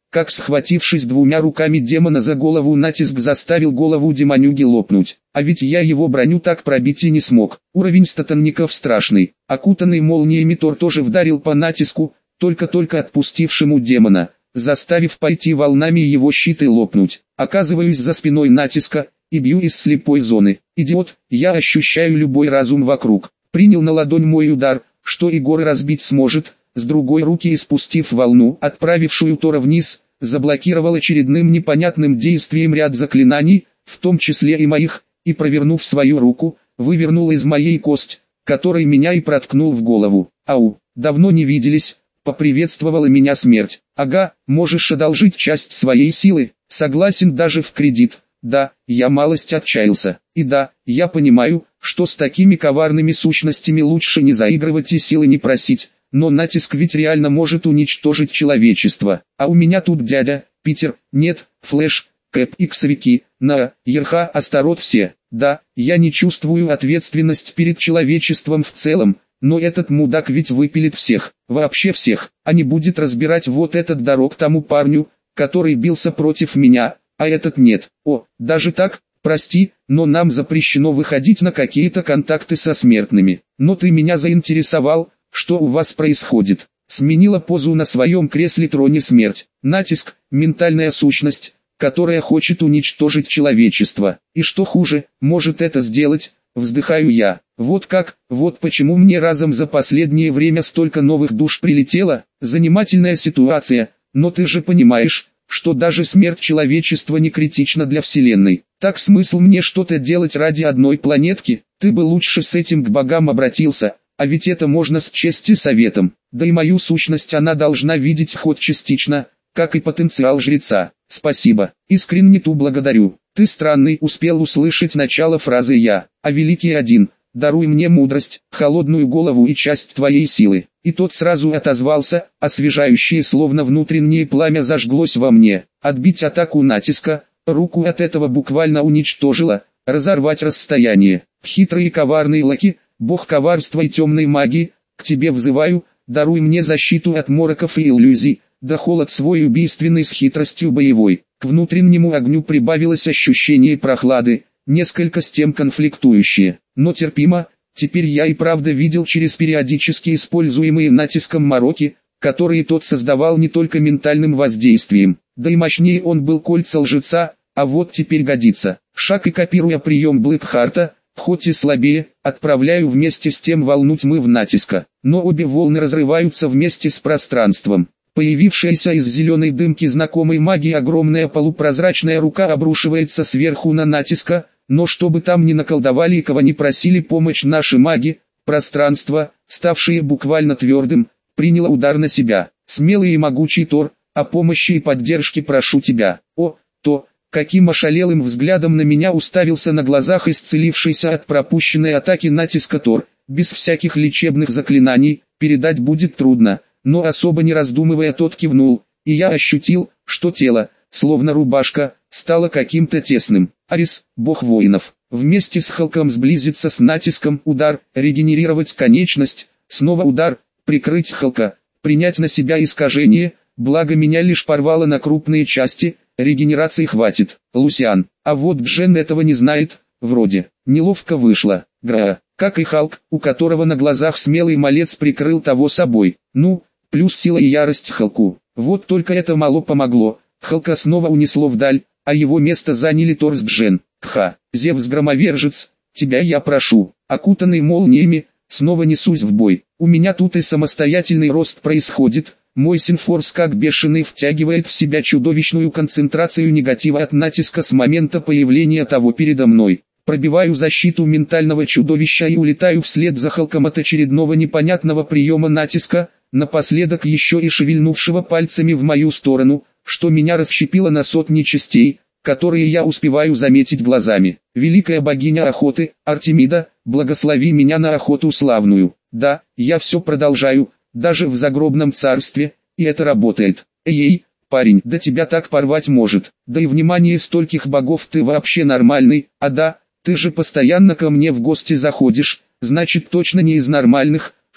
как, схватившись двумя руками демона за голову, натиск заставил голову демонюги лопнуть. А ведь я его броню так пробить и не смог. Уровень статонников страшный. Окутанный молниями Тор тоже вдарил по натиску, только-только отпустившему демона, заставив пойти волнами его щиты лопнуть. Оказываюсь за спиной натиска и бью из слепой зоны. Идиот, я ощущаю любой разум вокруг. Принял на ладонь мой удар, что и горы разбить сможет. С другой руки, испустив волну, отправившую Тора вниз, заблокировал очередным непонятным действием ряд заклинаний, в том числе и моих, и, провернув свою руку, вывернул из моей кость, который меня и проткнул в голову. Ау, давно не виделись, поприветствовала меня смерть. Ага, можешь одолжить часть своей силы, согласен даже в кредит. Да, я малость отчаялся. И да, я понимаю, что с такими коварными сущностями лучше не заигрывать и силы не просить. Но натиск ведь реально может уничтожить человечество. А у меня тут дядя, Питер, нет, Флэш, Кэп, Иксовики, Наа, Ерха, Астарот все. Да, я не чувствую ответственность перед человечеством в целом, но этот мудак ведь выпилит всех, вообще всех, а не будет разбирать вот этот дорог тому парню, который бился против меня, а этот нет. О, даже так? Прости, но нам запрещено выходить на какие-то контакты со смертными. Но ты меня заинтересовал. Что у вас происходит? Сменила позу на своем кресле-троне смерть. Натиск, ментальная сущность, которая хочет уничтожить человечество. И что хуже, может это сделать, вздыхаю я. Вот как, вот почему мне разом за последнее время столько новых душ прилетело. Занимательная ситуация, но ты же понимаешь, что даже смерть человечества не критична для Вселенной. Так смысл мне что-то делать ради одной планетки? Ты бы лучше с этим к богам обратился. А ведь это можно счесть и советом, да и мою сущность она должна видеть хоть частично, как и потенциал жреца. Спасибо, искренне ту благодарю. Ты странный, успел услышать начало фразы я, а великий один, даруй мне мудрость, холодную голову и часть твоей силы. И тот сразу отозвался, освежающее словно внутреннее пламя зажглось во мне. Отбить атаку натиска, руку от этого буквально уничтожила, разорвать расстояние. Хитрый и коварный Локи, бог коварства и темной магии, к тебе взываю, даруй мне защиту от мороков и иллюзий, да холод свой убийственный с хитростью боевой. К внутреннему огню прибавилось ощущение прохлады, несколько с тем конфликтующее, но терпимо. Теперь я и правда видел через периодически используемые натиском мороки, которые тот создавал не только ментальным воздействием, да и мощнее он был кольца лжеца, а вот теперь годится. Шаг и копируя прием Блэкхарта, хоть и слабее, отправляю вместе с тем волну тьмы в натиска, но обе волны разрываются вместе с пространством. Появившаяся из зеленой дымки знакомой магии огромная полупрозрачная рука обрушивается сверху на натиска, но чтобы там ни наколдовали и кого не просили помощь наши маги, пространство, ставшее буквально твердым, приняло удар на себя. Смелый и могучий Тор, о помощи и поддержке прошу тебя. О, то, каким ошалелым взглядом на меня уставился на глазах исцелившийся от пропущенной атаки натиска Тор, без всяких лечебных заклинаний, передать будет трудно, но особо не раздумывая тот кивнул, и я ощутил, что тело, словно рубашка, стало каким-то тесным. Арис, бог воинов, вместе с Халком сблизиться с натиском, удар, регенерировать конечность, снова удар, прикрыть Халка, принять на себя искажение, благо меня лишь порвало на крупные части, регенерации хватит. Лусиан, а вот Джен этого не знает, вроде, неловко вышло. Гра, как и Халк, у которого на глазах смелый малец прикрыл того собой. Ну, плюс сила и ярость Халку. Вот только это мало помогло. Халка снова унесло вдаль, а его место заняли Тор с Джен. Ха, Зевс-громовержец, тебя я прошу. Окутанный молниями, снова несусь в бой. У меня тут и самостоятельный рост происходит. Мой синфорс как бешеный втягивает в себя чудовищную концентрацию негатива от натиска с момента появления того передо мной. Пробиваю защиту ментального чудовища и улетаю вслед за Халком от очередного непонятного приема натиска, напоследок еще и шевельнувшего пальцами в мою сторону, что меня расщепило на сотни частей, которые я успеваю заметить глазами. Великая богиня охоты, Артемида, благослови меня на охоту славную. Да, я все продолжаю, даже в загробном царстве, и это работает. Эй, парень, да тебя так порвать может, да и внимание стольких богов ты вообще нормальный, а да, ты же постоянно ко мне в гости заходишь, значит точно не из нормальных,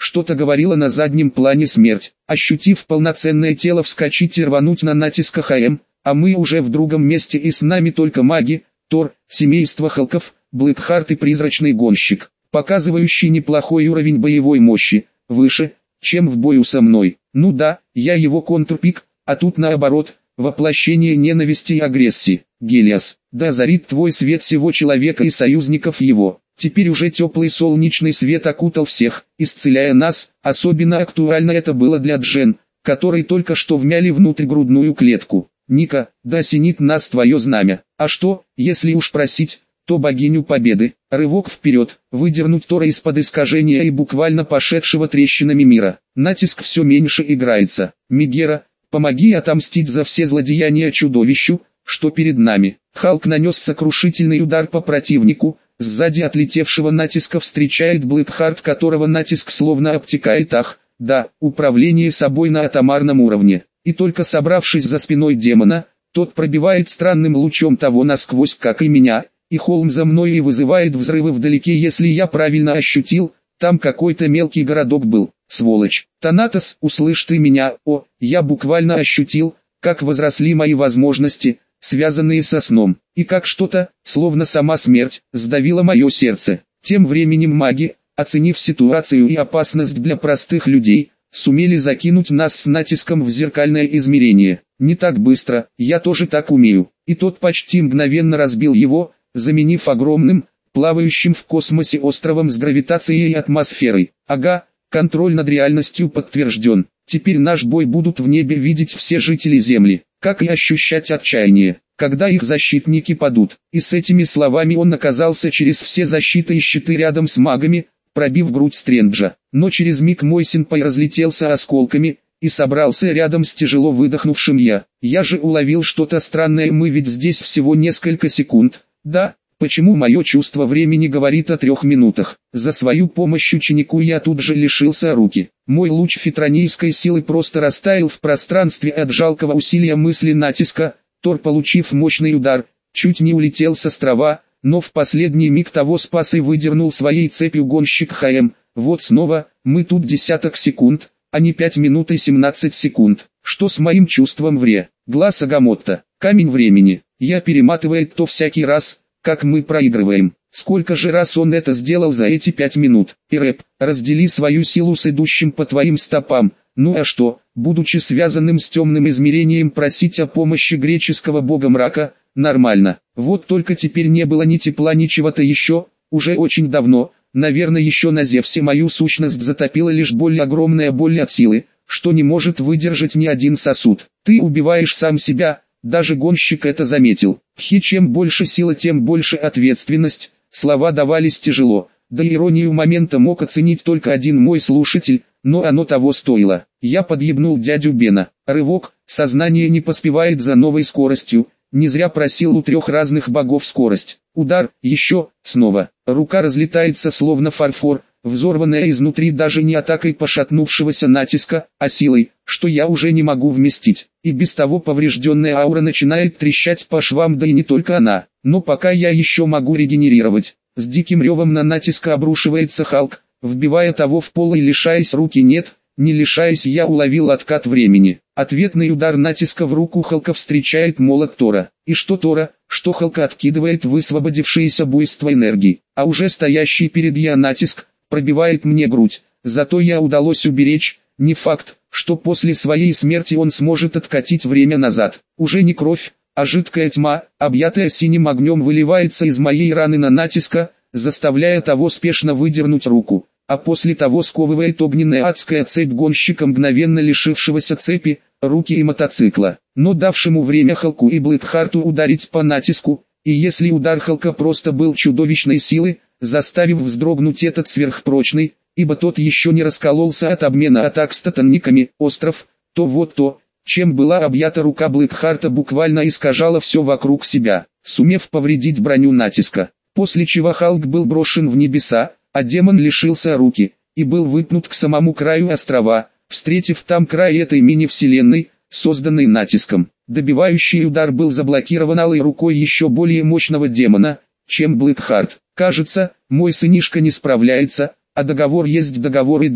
что-то говорила на заднем плане смерть. Ощутив полноценное тело вскочить и рвануть на натиск ХМ, а мы уже в другом месте и с нами только маги, Тор, семейство Халков, Блэкхарт и призрачный гонщик, показывающий неплохой уровень боевой мощи, выше, чем в бою со мной. Ну да, я его контрпик, а тут наоборот, воплощение ненависти и агрессии. Гелиос, да озарит твой свет всего человека и союзников его. Теперь уже теплый солнечный свет окутал всех, исцеляя нас. Особенно актуально это было для Джен, который только что вмяли внутрь грудную клетку. Ника, да осенит нас твое знамя. А что, если уж просить, то богиню победы. Рывок вперед, выдернуть Тора из-под искажения и буквально пошедшего трещинами мира. Натиск все меньше играется. Мегера, помоги отомстить за все злодеяния чудовищу, что перед нами. Халк нанес сокрушительный удар по противнику. Сзади отлетевшего натиска встречает Блэкхарт, которого натиск словно обтекает. Ах, да, управление собой на атомарном уровне. И только собравшись за спиной демона, тот пробивает странным лучом того насквозь, как и меня, и холм за мной и вызывает взрывы вдалеке. Если я правильно ощутил, там какой-то мелкий городок был, сволочь. Танатос, услышь ты меня, о, я буквально ощутил, как возросли мои возможности, связанные со сном, и как что-то, словно сама смерть, сдавило мое сердце. Тем временем маги, оценив ситуацию и опасность для простых людей, сумели закинуть нас с натиском в зеркальное измерение. Не так быстро, я тоже так умею. И тот почти мгновенно разбил его, заменив огромным, плавающим в космосе островом с гравитацией и атмосферой. Ага, контроль над реальностью подтвержден. Теперь наш бой будут в небе видеть все жители Земли, как и ощущать отчаяние, когда их защитники падут. И с этими словами он оказался через все защиты и щиты рядом с магами, пробив грудь Стрэнджа. Но через миг мой сенпай разлетелся осколками и собрался рядом с тяжело выдохнувшим я. Я же уловил что-то странное, мы ведь здесь всего несколько секунд, да? Почему мое чувство времени говорит о трех минутах? За свою помощь ученику я тут же лишился руки. Мой луч фитронийской силы просто растаял в пространстве от жалкого усилия мысли натиска. Тор, получив мощный удар, чуть не улетел с острова, но в последний миг того спас и выдернул своей цепью гонщик ХМ. Вот снова, мы тут десяток секунд, а не пять минут и семнадцать секунд. Что с моим чувством вре? Глаз Агамотто, камень времени. Я перематывает то всякий раз, как мы проигрываем. Сколько же раз он это сделал за эти пять минут? И рэп, раздели свою силу с идущим по твоим стопам. Ну а что, будучи связанным с темным измерением, просить о помощи греческого бога мрака, нормально. Вот только теперь не было ни тепла, ни чего-то еще, уже очень давно. Наверное, еще на Зевсе мою сущность затопила лишь боль, огромная боль от силы, что не может выдержать ни один сосуд. Ты убиваешь сам себя. Даже гонщик это заметил. Хи, чем больше сила, тем больше ответственность. Слова давались тяжело, да иронию момента мог оценить только один мой слушатель, но оно того стоило. Я подъебнул дядю Бена. Рывок, сознание не поспевает за новой скоростью. Не зря просил у трех разных богов скорость. Удар, еще, снова. Рука разлетается словно фарфор, взорванная изнутри даже не атакой пошатнувшегося натиска, а силой, что я уже не могу вместить. И без того поврежденная аура начинает трещать по швам, да и не только она. Но пока я еще могу регенерировать. С диким ревом на натиска обрушивается Халк, вбивая того в пол и лишаясь руки. Нет, не лишаясь, я уловил откат времени. Ответный удар натиска в руку Халка встречает молот Тора. И что Тора, что Халка откидывает высвободившееся буйство энергии. А уже стоящий перед я натиск пробивает мне грудь. Зато я удалось уберечь. Не факт, что после своей смерти он сможет откатить время назад. Уже не кровь, а жидкая тьма, объятая синим огнем, выливается из моей раны на натиска, заставляя того спешно выдернуть руку. А после того сковывает огненная адская цепь гонщика, мгновенно лишившегося цепи, руки и мотоцикла, но давшему время Халку и Блэкхарту ударить по натиску. И если удар Халка просто был чудовищной силы, заставив вздрогнуть этот сверхпрочный, ибо тот еще не раскололся от обмена атак с тотанниками, остров, то вот то, чем была объята рука Блэкхарта, буквально искажала все вокруг себя, сумев повредить броню натиска. После чего Халк был брошен в небеса, а демон лишился руки, и был выпнут к самому краю острова, встретив там край этой мини-вселенной, созданной натиском. Добивающий удар был заблокирован алой рукой еще более мощного демона, чем Блэкхарт. Кажется, мой сынишка не справляется, а договор есть договор, и да,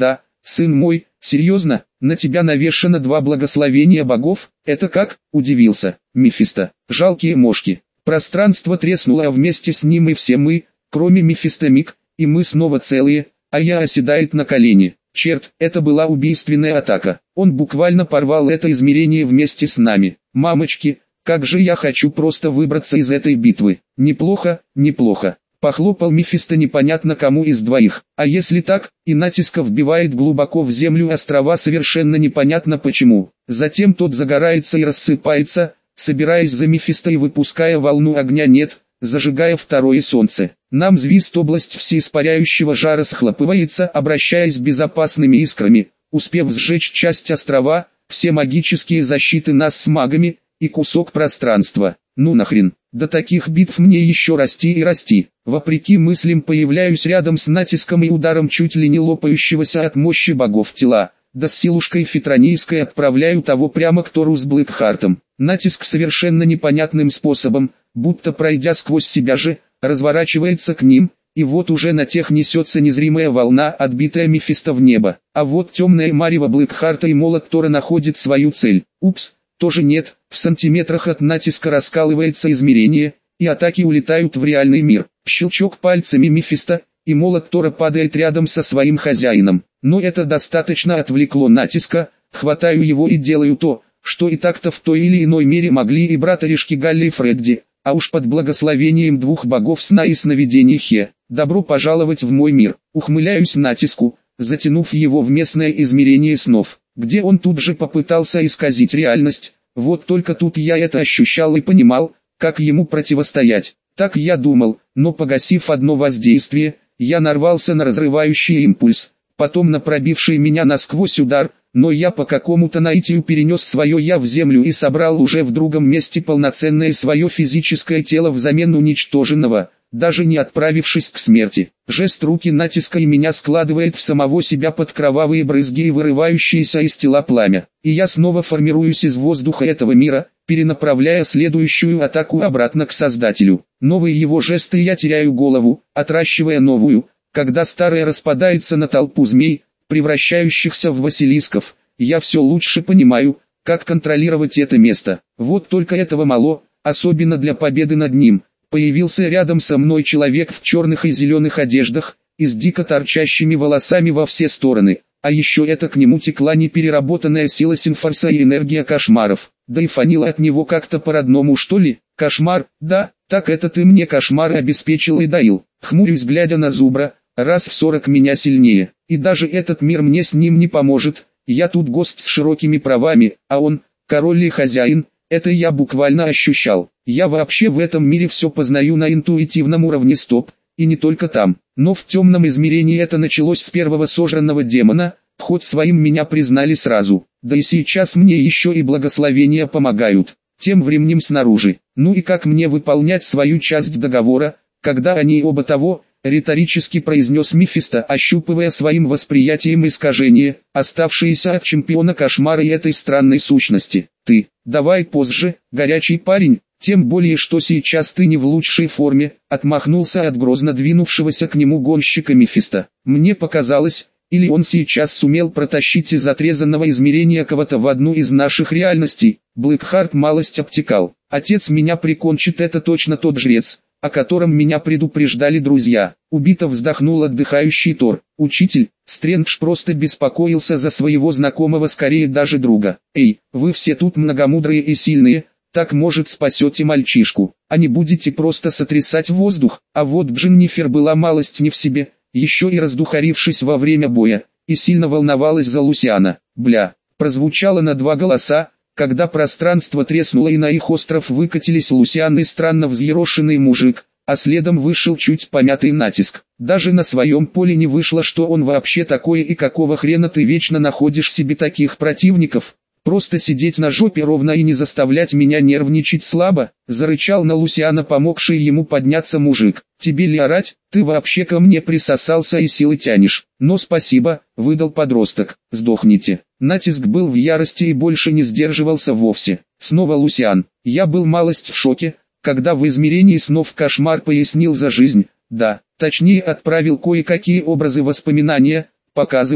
сын мой, серьезно, на тебя навешано два благословения богов, это как?» – удивился Мефисто. «Жалкие мошки». Пространство треснуло, а вместе с ним и все мы, кроме Мефисто миг, и мы снова целые, а я оседает на колени. Черт, это была убийственная атака. Он буквально порвал это измерение вместе с нами. Мамочки, как же я хочу просто выбраться из этой битвы. Неплохо, неплохо. Похлопал Мефисто непонятно кому из двоих. А если так, и натиска вбивает глубоко в землю острова совершенно непонятно почему. Затем тот загорается и рассыпается, собираясь за Мефисто и выпуская волну огня нет, зажигая второе солнце. Нам звезд область всеиспаряющего жара схлопывается, обращаясь безопасными искрами, успев сжечь часть острова, все магические защиты нас с магами, и кусок пространства. Ну нахрен, до таких битв мне еще расти и расти. Вопреки мыслям появляюсь рядом с натиском и ударом чуть ли не лопающегося от мощи богов тела. Да с силушкой фитронийской отправляю того прямо к Тору с Блэкхартом. Натиск совершенно непонятным способом, будто пройдя сквозь себя же, разворачивается к ним, и вот уже на тех несется незримая волна, отбитая Мефисто в небо. А вот темная марево Блэкхарта и молот Тора находит свою цель. Упс, тоже нет, в сантиметрах от натиска раскалывается измерение, и атаки улетают в реальный мир. Щелчок пальцами Мефисто, и молот Тора падает рядом со своим хозяином. Но это достаточно отвлекло натиска, хватаю его и делаю то, что и так-то в той или иной мере могли и братаришки Галли и Фредди, а уж под благословением двух богов сна и сновидений Хе. Добро пожаловать в мой мир. Ухмыляюсь натиску, затянув его в местное измерение снов, где он тут же попытался исказить реальность. Вот только тут я это ощущал и понимал, как ему противостоять. Так я думал, но погасив одно воздействие, я нарвался на разрывающий импульс, потом на пробивший меня насквозь удар, но я по какому-то наитию перенес свое «я» в землю и собрал уже в другом месте полноценное свое физическое тело взамен уничтоженного, даже не отправившись к смерти. Жест руки натиска и меня складывает в самого себя под кровавые брызги и вырывающиеся из тела пламя. И я снова формируюсь из воздуха этого мира, перенаправляя следующую атаку обратно к Создателю. Новые его жесты, я теряю голову, отращивая новую, когда старая распадается на толпу змей, превращающихся в василисков. Я все лучше понимаю, как контролировать это место. Вот только этого мало, особенно для победы над ним. Появился рядом со мной человек в черных и зеленых одеждах, и с дико торчащими волосами во все стороны. А еще это к нему текла непереработанная сила Синфорса и энергия кошмаров. Да и фанило от него как-то по-родному, что ли? Кошмар, да, так это ты мне кошмары обеспечил и доил. Хмурюсь, глядя на Зубра, раз в сорок меня сильнее. И даже этот мир мне с ним не поможет. Я тут гость с широкими правами, а он, король и хозяин. Это я буквально ощущал. Я вообще в этом мире все познаю на интуитивном уровне, стоп, и не только там. Но в темном измерении это началось с первого сожранного демона, хоть своим меня признали сразу. Да и сейчас мне еще и благословения помогают. Тем временем снаружи. Ну и как мне выполнять свою часть договора, когда они оба того, риторически произнес Мефисто, ощупывая своим восприятием искажения, оставшиеся от чемпиона кошмара и этой странной сущности. Ты, давай позже, горячий парень, тем более что сейчас ты не в лучшей форме, отмахнулся от грозно двинувшегося к нему гонщика Мефисто. Мне показалось, или он сейчас сумел протащить из отрезанного измерения кого-то в одну из наших реальностей. Блэкхарт малость обтекал. Отец меня прикончит, это точно тот жрец, о котором меня предупреждали друзья. Убито вздохнул отдыхающий Тор. Учитель, Стрэндж просто беспокоился за своего знакомого, скорее даже друга. Эй, вы все тут многомудрые и сильные, так может спасете мальчишку, а не будете просто сотрясать воздух. А вот Дженнифер была малость не в себе, еще и раздухарившись во время боя, и сильно волновалась за Лусиана. Бля, прозвучало на два голоса, когда пространство треснуло и на их остров выкатились Лусиан и странно взъерошенный мужик, а следом вышел чуть помятый натиск. Даже на своем поле не вышло, что он вообще такое и какого хрена ты вечно находишь себе таких противников. Просто сидеть на жопе ровно и не заставлять меня нервничать слабо, зарычал на Лусиана помогший ему подняться мужик. Тебе ли орать, ты вообще ко мне присосался и силы тянешь. Но спасибо, выдал подросток, сдохните. Натиск был в ярости и больше не сдерживался вовсе. Снова Лусиан. Я был малость в шоке, когда в измерении снов кошмар пояснил за жизнь, да, точнее отправил кое-какие образы воспоминания, показывая,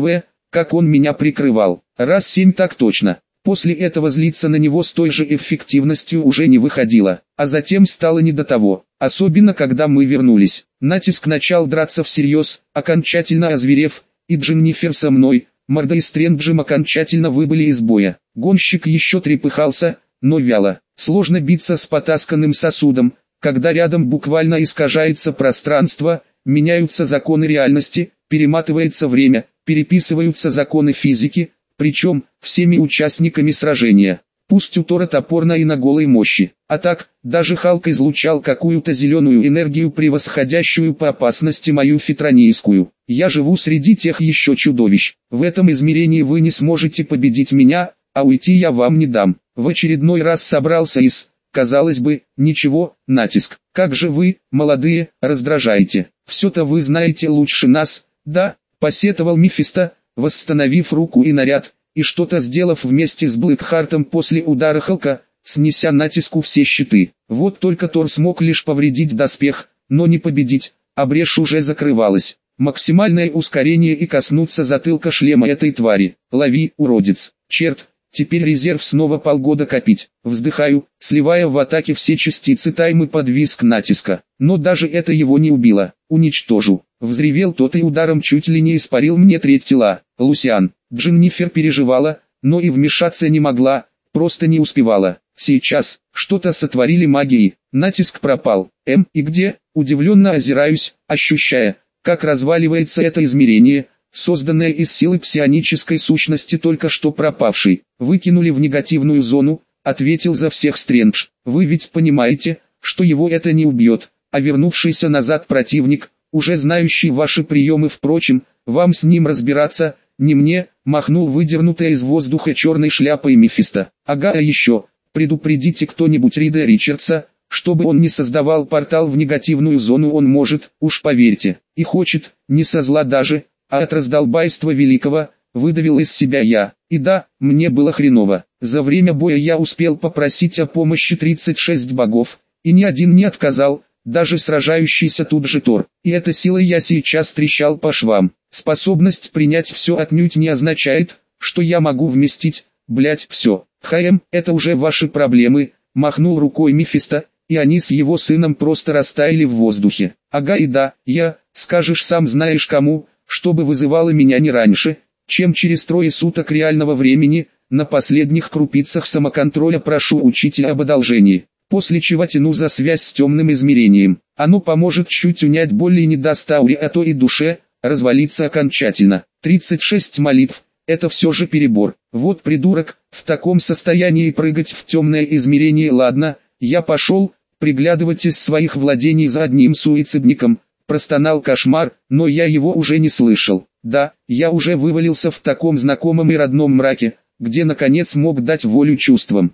как он меня прикрывал. Раз семь так точно. После этого злиться на него с той же эффективностью уже не выходило, а затем стало не до того, особенно когда мы вернулись. Натиск начал драться всерьез, окончательно озверев, и Дженнифер со мной, Морда и Стрэнджем окончательно выбыли из боя. Гонщик еще трепыхался, но вяло. Сложно биться с потасканным сосудом, когда рядом буквально искажается пространство, меняются законы реальности, перематывается время, переписываются законы физики, причем всеми участниками сражения. Пусть у Тора топорно и на голой мощи, а так, даже Халк излучал какую-то зеленую энергию, превосходящую по опасности мою фитронийскую. Я живу среди тех еще чудовищ. В этом измерении вы не сможете победить меня, а уйти я вам не дам. В очередной раз собрался из, казалось бы, ничего, натиск. Как же вы, молодые, раздражаете. Все-то вы знаете лучше нас, да, посетовал Мефисто, восстановив руку и наряд, и что-то сделав вместе с Блэкхартом после удара Халка, снеся натиску все щиты. Вот только Тор смог лишь повредить доспех, но не победить, а брешь уже закрывалась. Максимальное ускорение и коснуться затылка шлема этой твари. Лови, уродец. Черт, теперь резерв снова полгода копить. Вздыхаю, сливая в атаке все частицы таймы под визг натиска. Но даже это его не убило. Уничтожу. Взревел тот и ударом чуть ли не испарил мне треть тела. Лусиан. Дженнифер переживала, но и вмешаться не могла, просто не успевала. Сейчас, что-то сотворили магией, натиск пропал. Эм, и где? Удивленно озираюсь, ощущая, как разваливается это измерение, созданное из силы псионической сущности только что пропавшей. Выкинули в негативную зону, ответил за всех Стрэндж. Вы ведь понимаете, что его это не убьет, а вернувшийся назад противник, уже знающий ваши приемы, впрочем, вам с ним разбираться, не мне, махнул выдернутая из воздуха черной шляпой Мефисто. Ага, а еще, предупредите кто-нибудь Рида Ричардса, чтобы он не создавал портал в негативную зону. Он может, уж поверьте, и хочет, не со зла даже, а от раздолбайства великого, выдавил из себя я. И да, мне было хреново. За время боя я успел попросить о помощи тридцать шесть богов, и ни один не отказал, даже сражающийся тут же Тор. И этой силой я сейчас трещал по швам. Способность принять все отнюдь не означает, что я могу вместить, блять, все. Хаем, это уже ваши проблемы, махнул рукой Мефисто, и они с его сыном просто растаяли в воздухе. Ага, и да, я, скажешь сам знаешь кому, чтобы вызывало меня не раньше, чем через трое суток реального времени, на последних крупицах самоконтроля прошу учителя об одолжении. После чего тяну за связь с темным измерением. Оно поможет чуть унять боль и не даст ауре, а то и душе развалиться окончательно. тридцать шесть молитв, это все же перебор. Вот придурок, в таком состоянии прыгать в темное измерение. Ладно, я пошел, приглядывать из своих владений за одним суицидником. Простонал Кошмар, но я его уже не слышал. Да, я уже вывалился в таком знакомом и родном мраке, где наконец мог дать волю чувствам.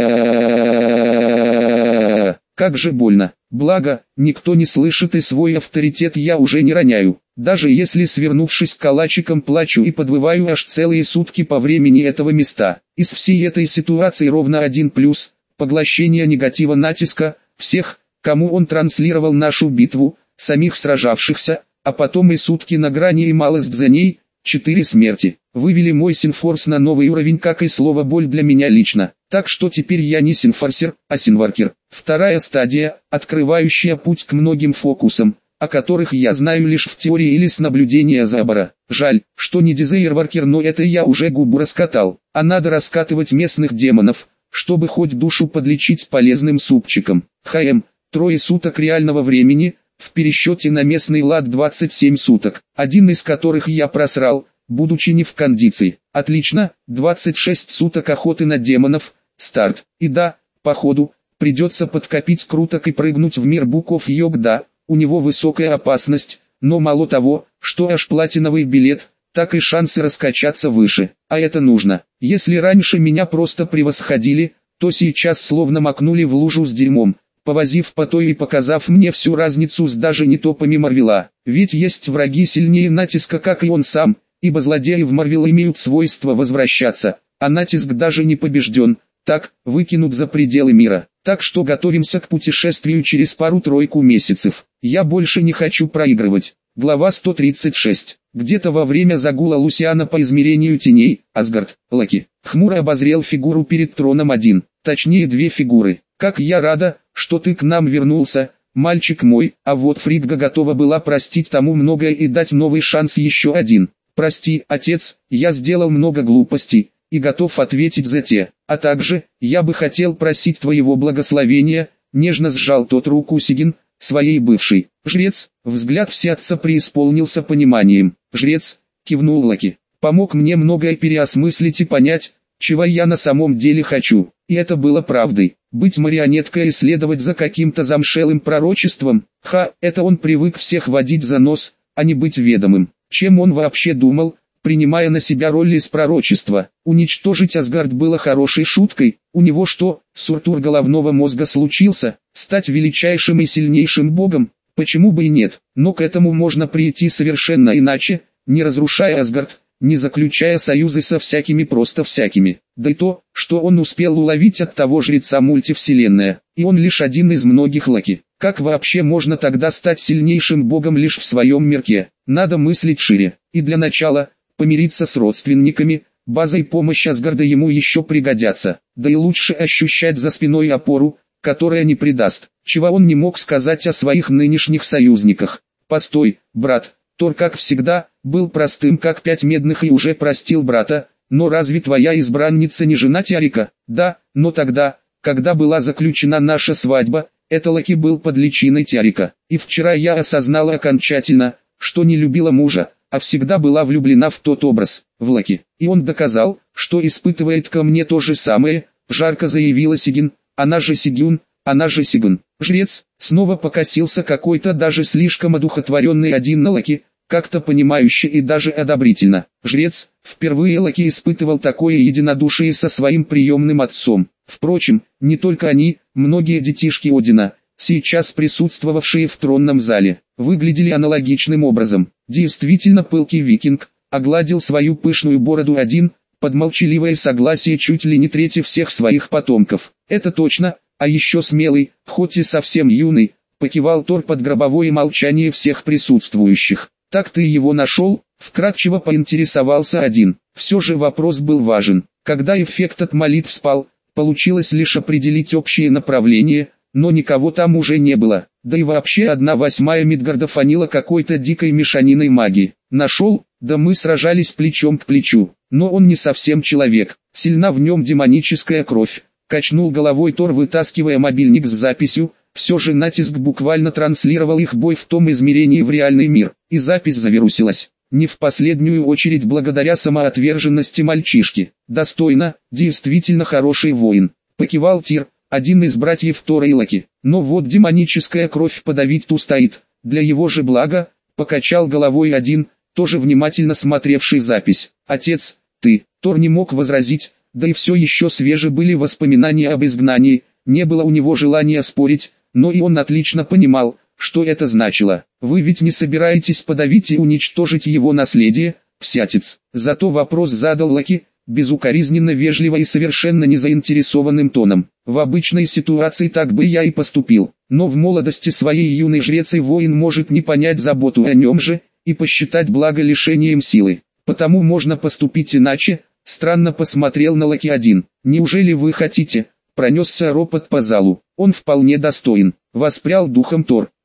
А как же больно. Благо, никто не слышит, и свой авторитет я уже не роняю. Даже если, свернувшись калачиком, плачу и подвываю аж целые сутки по времени этого места. Из всей этой ситуации ровно один плюс – поглощение негатива натиска, всех, кому он транслировал нашу битву, самих сражавшихся, а потом и сутки на грани и малость за ней, четыре смерти. Вывели мой синфорс на новый уровень, как и слово боль для меня лично. Так что теперь я не синфорсер, а синваркер. Вторая стадия, открывающая путь к многим фокусам, о которых я знаю лишь в теории или с наблюдения Забора. Жаль, что не дизайрваркер, но это я уже губу раскатал. А надо раскатывать местных демонов, чтобы хоть душу подлечить полезным супчиком. ХМ, трое суток реального времени, в пересчете на местный лад двадцать семь суток, один из которых я просрал, будучи не в кондиции. Отлично, двадцать шесть суток охоты на демонов, старт. И да, походу, придется подкопить круток и прыгнуть в мир буков Йог. Да, у него высокая опасность, но мало того, что аж платиновый билет, так и шансы раскачаться выше. А это нужно. Если раньше меня просто превосходили, то сейчас словно макнули в лужу с дерьмом, повозив по той и показав мне всю разницу с даже не топами Марвела. Ведь есть враги сильнее натиска, как и он сам, ибо злодеи в Марвел имеют свойство возвращаться, а натиск даже не побежден, так, выкинут за пределы мира. Так что готовимся к путешествию через пару-тройку месяцев. Я больше не хочу проигрывать. Глава сто тридцать шесть. Где-то во время загула Лусиана по измерению теней, Асгард, Локи, хмуро обозрел фигуру перед троном один, точнее две фигуры. «Как я рада, что ты к нам вернулся, мальчик мой», а вот Фригга готова была простить тому многое и дать новый шанс еще один. «Прости, отец, я сделал много глупостей, и готов ответить за те, а также, я бы хотел просить твоего благословения», нежно сжал тот руку Сигин, своей бывшей. «Жрец», взгляд всеотца преисполнился пониманием. «Жрец», кивнул Локи, «помог мне многое переосмыслить и понять, чего я на самом деле хочу». И это было правдой. Быть марионеткой и следовать за каким-то замшелым пророчеством, ха, это он привык всех водить за нос, а не быть ведомым. Чем он вообще думал, принимая на себя роль из пророчества? Уничтожить Асгард было хорошей шуткой. У него что, суртур головного мозга случился? Стать величайшим и сильнейшим богом? Почему бы и нет? Но к этому можно прийти совершенно иначе, не разрушая Асгард, не заключая союзы со всякими просто всякими. Да и то, что он успел уловить от того жреца мультивселенная, и он лишь один из многих Локи. Как вообще можно тогда стать сильнейшим богом лишь в своем мирке? Надо мыслить шире, и для начала, помириться с родственниками, база и помощь Асгарда ему еще пригодятся, да и лучше ощущать за спиной опору, которая не предаст, чего он не мог сказать о своих нынешних союзниках. «Постой, брат, Тор, как всегда, был простым как пять медных и уже простил брата, но разве твоя избранница не жена Тиарика?» «Да, но тогда, когда была заключена наша свадьба, это Локи был под личиной Тиарика, и вчера я осознала окончательно, что не любила мужа, а всегда была влюблена в тот образ, в Локи, и он доказал, что испытывает ко мне то же самое», жарко заявила Сигин, «она же Сигюн, она же Сигун». Жрец снова покосился какой-то даже слишком одухотворенный один на Локи, как-то понимающе и даже одобрительно. Жрец, впервые Локи испытывал такое единодушие со своим приемным отцом. Впрочем, не только они, многие детишки Одина, сейчас присутствовавшие в тронном зале, выглядели аналогичным образом. Действительно пылкий викинг, огладил свою пышную бороду один, под молчаливое согласие чуть ли не трети всех своих потомков. «Это точно, а еще смелый, хоть и совсем юный», покивал Тор под гробовое молчание всех присутствующих. «Так ты его нашел?» Вкратчиво поинтересовался один. Все же вопрос был важен. Когда эффект от молитв спал, получилось лишь определить общее направление, но никого там уже не было. Да и вообще одна восьмая Мидгарда фанила какой-то дикой мешаниной магии. «Нашел? Да мы сражались плечом к плечу. Но он не совсем человек, сильна в нем демоническая кровь», качнул головой Тор, вытаскивая мобильник с записью. Все же натиск буквально транслировал их бой в том измерении в реальный мир, и запись завирусилась. Не в последнюю очередь благодаря самоотверженности мальчишки. «Достойно, действительно хороший воин», покивал Тир, один из братьев Тора и Локи. «Но вот демоническая кровь подавить ту стоит, для его же блага», покачал головой один, тоже внимательно смотревший запись. «Отец, ты», Тор не мог возразить, да и все еще свежи были воспоминания об изгнании, не было у него желания спорить, но и он отлично понимал, что это значило. «Вы ведь не собираетесь подавить и уничтожить его наследие, всятец?» Зато вопрос задал Локи, безукоризненно вежливо и совершенно незаинтересованным тоном. «В обычной ситуации так бы я и поступил, но в молодости своей юный жрец и воин может не понять заботу о нем же, и посчитать благо лишением силы. Потому можно поступить иначе», странно посмотрел на Локи один. «Неужели вы хотите?» Пронесся ропот по залу. «Он вполне достоин», воспрял духом Тор.